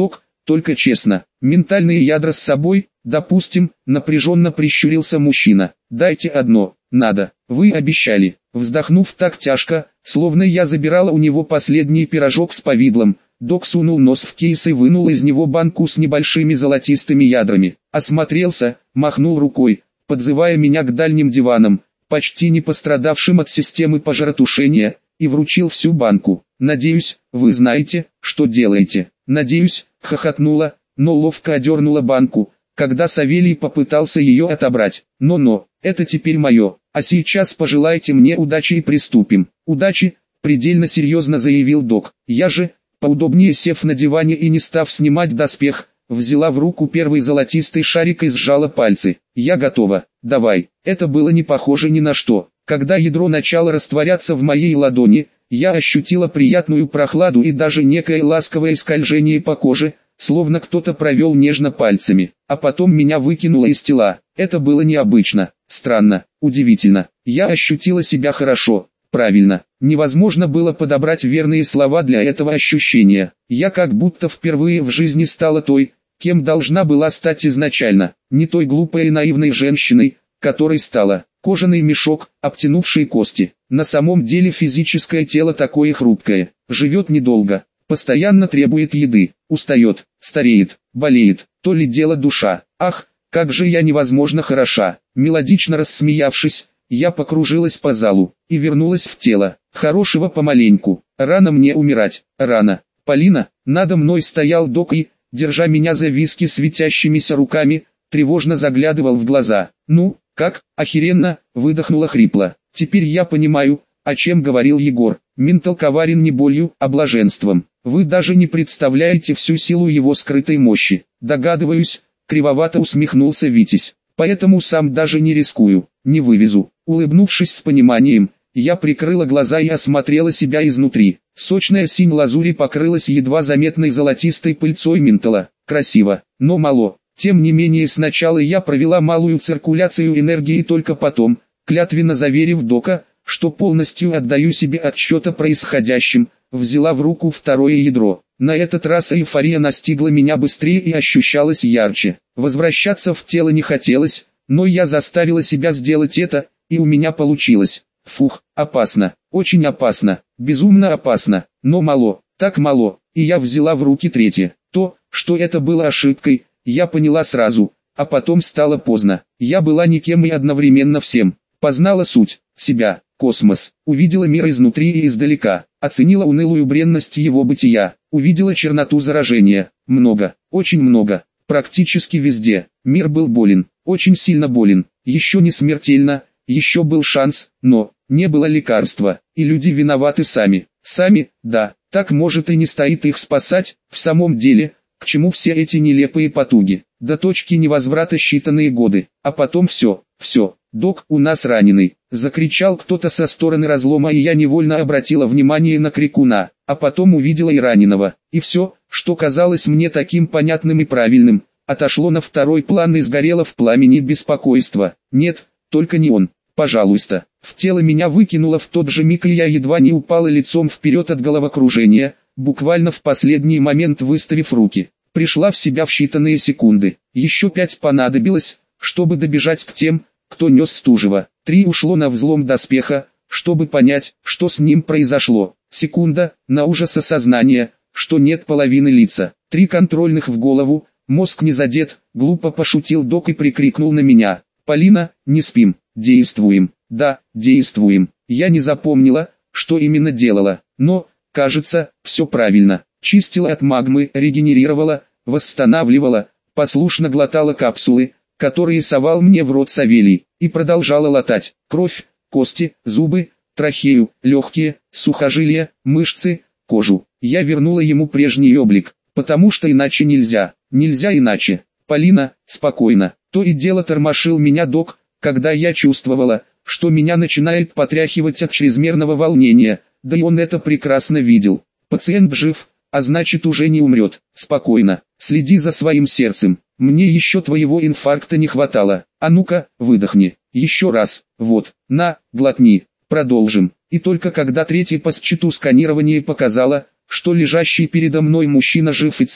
только честно. Ментальные ядра с собой, допустим, напряженно прищурился мужчина. Дайте одно, надо, вы обещали. Вздохнув так тяжко, словно я забирала у него последний пирожок с повидлом, док сунул нос в кейс и вынул из него банку с небольшими золотистыми ядрами. Осмотрелся, махнул рукой, подзывая меня к дальним диванам, почти не пострадавшим от системы пожаротушения, и вручил всю банку. «Надеюсь, вы знаете, что делаете». «Надеюсь», хохотнула, но ловко одернула банку, когда Савелий попытался ее отобрать. «Но, это теперь мое, а сейчас пожелайте мне удачи и приступим». «Удачи», предельно серьезно заявил док. Я же, поудобнее сев на диване и не став снимать доспех, взяла в руку первый золотистый шарик и сжала пальцы. «Я готова, давай». Это было не похоже ни на что. Когда ядро начало растворяться в моей ладони, я ощутила приятную прохладу и даже некое ласковое скольжение по коже, словно кто-то провел нежно пальцами, а потом меня выкинуло из тела. Это было необычно, странно, удивительно. Я ощутила себя хорошо, правильно. Невозможно было подобрать верные слова для этого ощущения. Я как будто впервые в жизни стала той, кем должна была стать изначально, не той глупой и наивной женщиной, которой стала. Кожаный мешок, обтянувший кости. На самом деле физическое тело такое хрупкое, живет недолго, постоянно требует еды, устает, стареет, болеет, то ли дело душа. Ах, как же я невозможно хороша. Мелодично рассмеявшись, я покружилась по залу и вернулась в тело. Хорошего помаленьку. Рано мне умирать, рано. Полина, надо мной стоял док и, держа меня за виски светящимися руками, тревожно заглядывал в глаза. «Ну, как?» «Охеренно», выдохнула хрипло. «Теперь я понимаю, о чем говорил Егор. Ментал коварен не болью, а блаженством. Вы даже не представляете всю силу его скрытой мощи». «Догадываюсь», кривовато усмехнулся Витязь. «Поэтому сам даже не рискую, не вывезу». Улыбнувшись с пониманием, я прикрыла глаза и осмотрела себя изнутри. Сочная синь лазури покрылась едва заметной золотистой пыльцой ментала. Красиво, но мало. Тем не менее сначала я провела малую циркуляцию энергии и только потом, клятвенно заверив дока, что полностью отдаю себе отчет о происходящем, взяла в руку второе ядро. На этот раз эйфория настигла меня быстрее и ощущалась ярче. Возвращаться в тело не хотелось, но я заставила себя сделать это, и у меня получилось. Фух, опасно, очень опасно, безумно опасно, но мало, так мало, и я взяла в руки третье. То, что это было ошибкой, я поняла сразу, а потом стало поздно. Я была никем и одновременно всем. Познала суть, себя, космос, увидела мир изнутри и издалека, оценила унылую бренность его бытия, увидела черноту заражения. Много, очень много, практически везде. Мир был болен, очень сильно болен, еще не смертельно, еще был шанс, но не было лекарства, и люди виноваты сами. Сами, да, так может и не стоит их спасать, в самом деле. К чему все эти нелепые потуги? До точки невозврата считанные годы, а потом все. «Док, у нас раненый!» — закричал кто-то со стороны разлома, и я невольно обратила внимание на крикуна, а потом увидела и раненого, и все, что казалось мне таким понятным и правильным, отошло на второй план и сгорело в пламени беспокойства. Нет, только не он, пожалуйста. В тело меня выкинуло в тот же миг, и я едва не упала лицом вперед от головокружения, буквально в последний момент выставив руки. Пришла в себя в считанные секунды. Еще 5 понадобилось, чтобы добежать к тем, кто нес Стужева. 3 ушло на взлом доспеха, чтобы понять, что с ним произошло. Секунда, на ужас осознания, что нет половины лица. 3 контрольных в голову, мозг не задет, глупо пошутил док и прикрикнул на меня. «Полина, не спим, действуем». Да, действуем. Я не запомнила, что именно делала, но, кажется, все правильно. Чистила от магмы, регенерировала, восстанавливала, послушно глотала капсулы, которые совал мне в рот Савелий, и продолжала латать кровь, кости, зубы, трахею, легкие, сухожилия, мышцы, кожу. Я вернула ему прежний облик, потому что иначе нельзя, нельзя иначе. «Полина, спокойно». То и дело тормошил меня док, когда я чувствовала, что меня начинает потряхивать от чрезмерного волнения, да и он это прекрасно видел. Пациент жив, а значит уже не умрет. Спокойно, следи за своим сердцем. Мне еще твоего инфаркта не хватало. А ну-ка, выдохни. Еще раз. Вот, на, глотни. Продолжим. И только когда третье по счету сканирование показало, что лежащий передо мной мужчина жив и цел,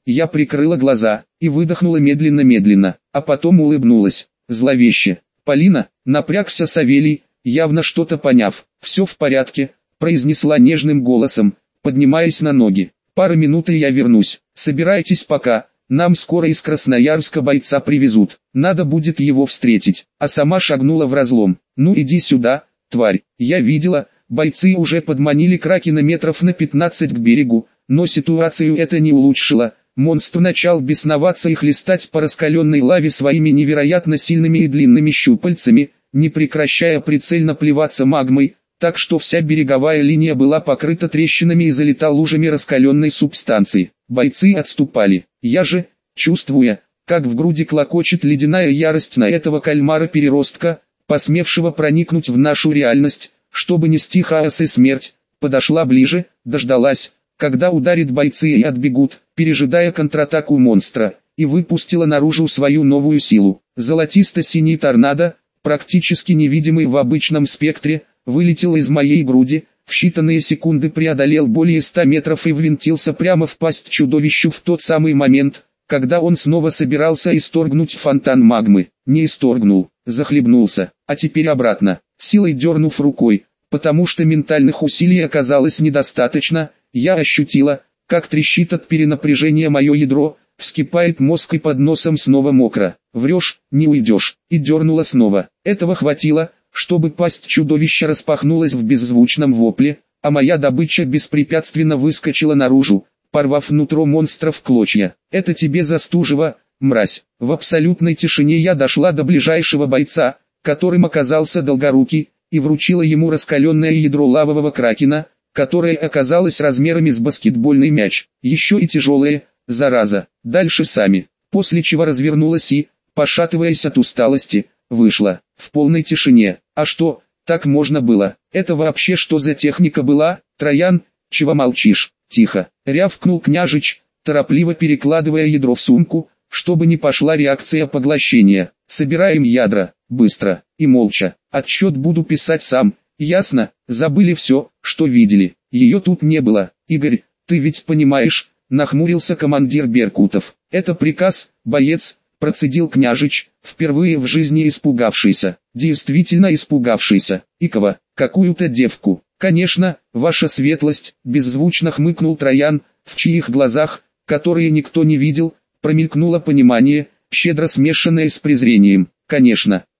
Я прикрыла глаза и выдохнула медленно-медленно, а потом улыбнулась, зловеще. «Полина», напрягся Савелий, явно что-то поняв. «Все в порядке», произнесла нежным голосом, поднимаясь на ноги. «Пара минут и я вернусь. Собирайтесь пока, нам скоро из Красноярска бойца привезут, надо будет его встретить». А сама шагнула в разлом. «Ну иди сюда, тварь». Я видела, бойцы уже подманили Кракена метров на 15 к берегу, но ситуацию это не улучшило. Монстр начал бесноваться и хлестать по раскаленной лаве своими невероятно сильными и длинными щупальцами, не прекращая прицельно плеваться магмой, так что вся береговая линия была покрыта трещинами и залита лужами раскаленной субстанции. Бойцы отступали. Я же, чувствуя, как в груди клокочет ледяная ярость на этого кальмара-переростка, посмевшего проникнуть в нашу реальность, чтобы нести хаос и смерть, подошла ближе, дождалась, когда ударит бойцы и отбегут, пережидая контратаку монстра, и выпустила наружу свою новую силу. Золотисто-синий торнадо, практически невидимый в обычном спектре, вылетел из моей груди, в считанные секунды преодолел более 100 метров и ввинтился прямо в пасть чудовищу в тот самый момент, когда он снова собирался исторгнуть фонтан магмы. Не исторгнул, захлебнулся, а теперь обратно, силой дернув рукой, потому что ментальных усилий оказалось недостаточно. Я ощутила, как трещит от перенапряжения мое ядро, вскипает мозг и под носом снова мокро. «Врешь, не уйдешь», и дернула снова. Этого хватило, чтобы пасть чудовища распахнулась в беззвучном вопле, а моя добыча беспрепятственно выскочила наружу, порвав нутро монстра в клочья. «Это тебе застужево, мразь». В абсолютной тишине я дошла до ближайшего бойца, которым оказался Долгорукий, и вручила ему раскаленное ядро лавового кракена, которое оказалось размерами с баскетбольный мяч, еще и тяжелое, зараза. Дальше сами, после чего развернулась и, пошатываясь от усталости, вышла, в полной тишине. А что, так можно было? Это вообще что за техника была? Троян, чего молчишь? Тихо, рявкнул княжич, торопливо перекладывая ядро в сумку, чтобы не пошла реакция поглощения. Собираем ядра, быстро, и молча, отчет буду писать сам. Ясно, забыли все, что видели, ее тут не было. Игорь, ты ведь понимаешь, нахмурился командир Беркутов. Это приказ, боец, процедил княжич, впервые в жизни испугавшийся. Действительно испугавшийся. И кого? Какую-то девку. Конечно, ваша светлость, беззвучно хмыкнул Троян, в чьих глазах, которые никто не видел, промелькнуло понимание, щедро смешанное с презрением. Конечно,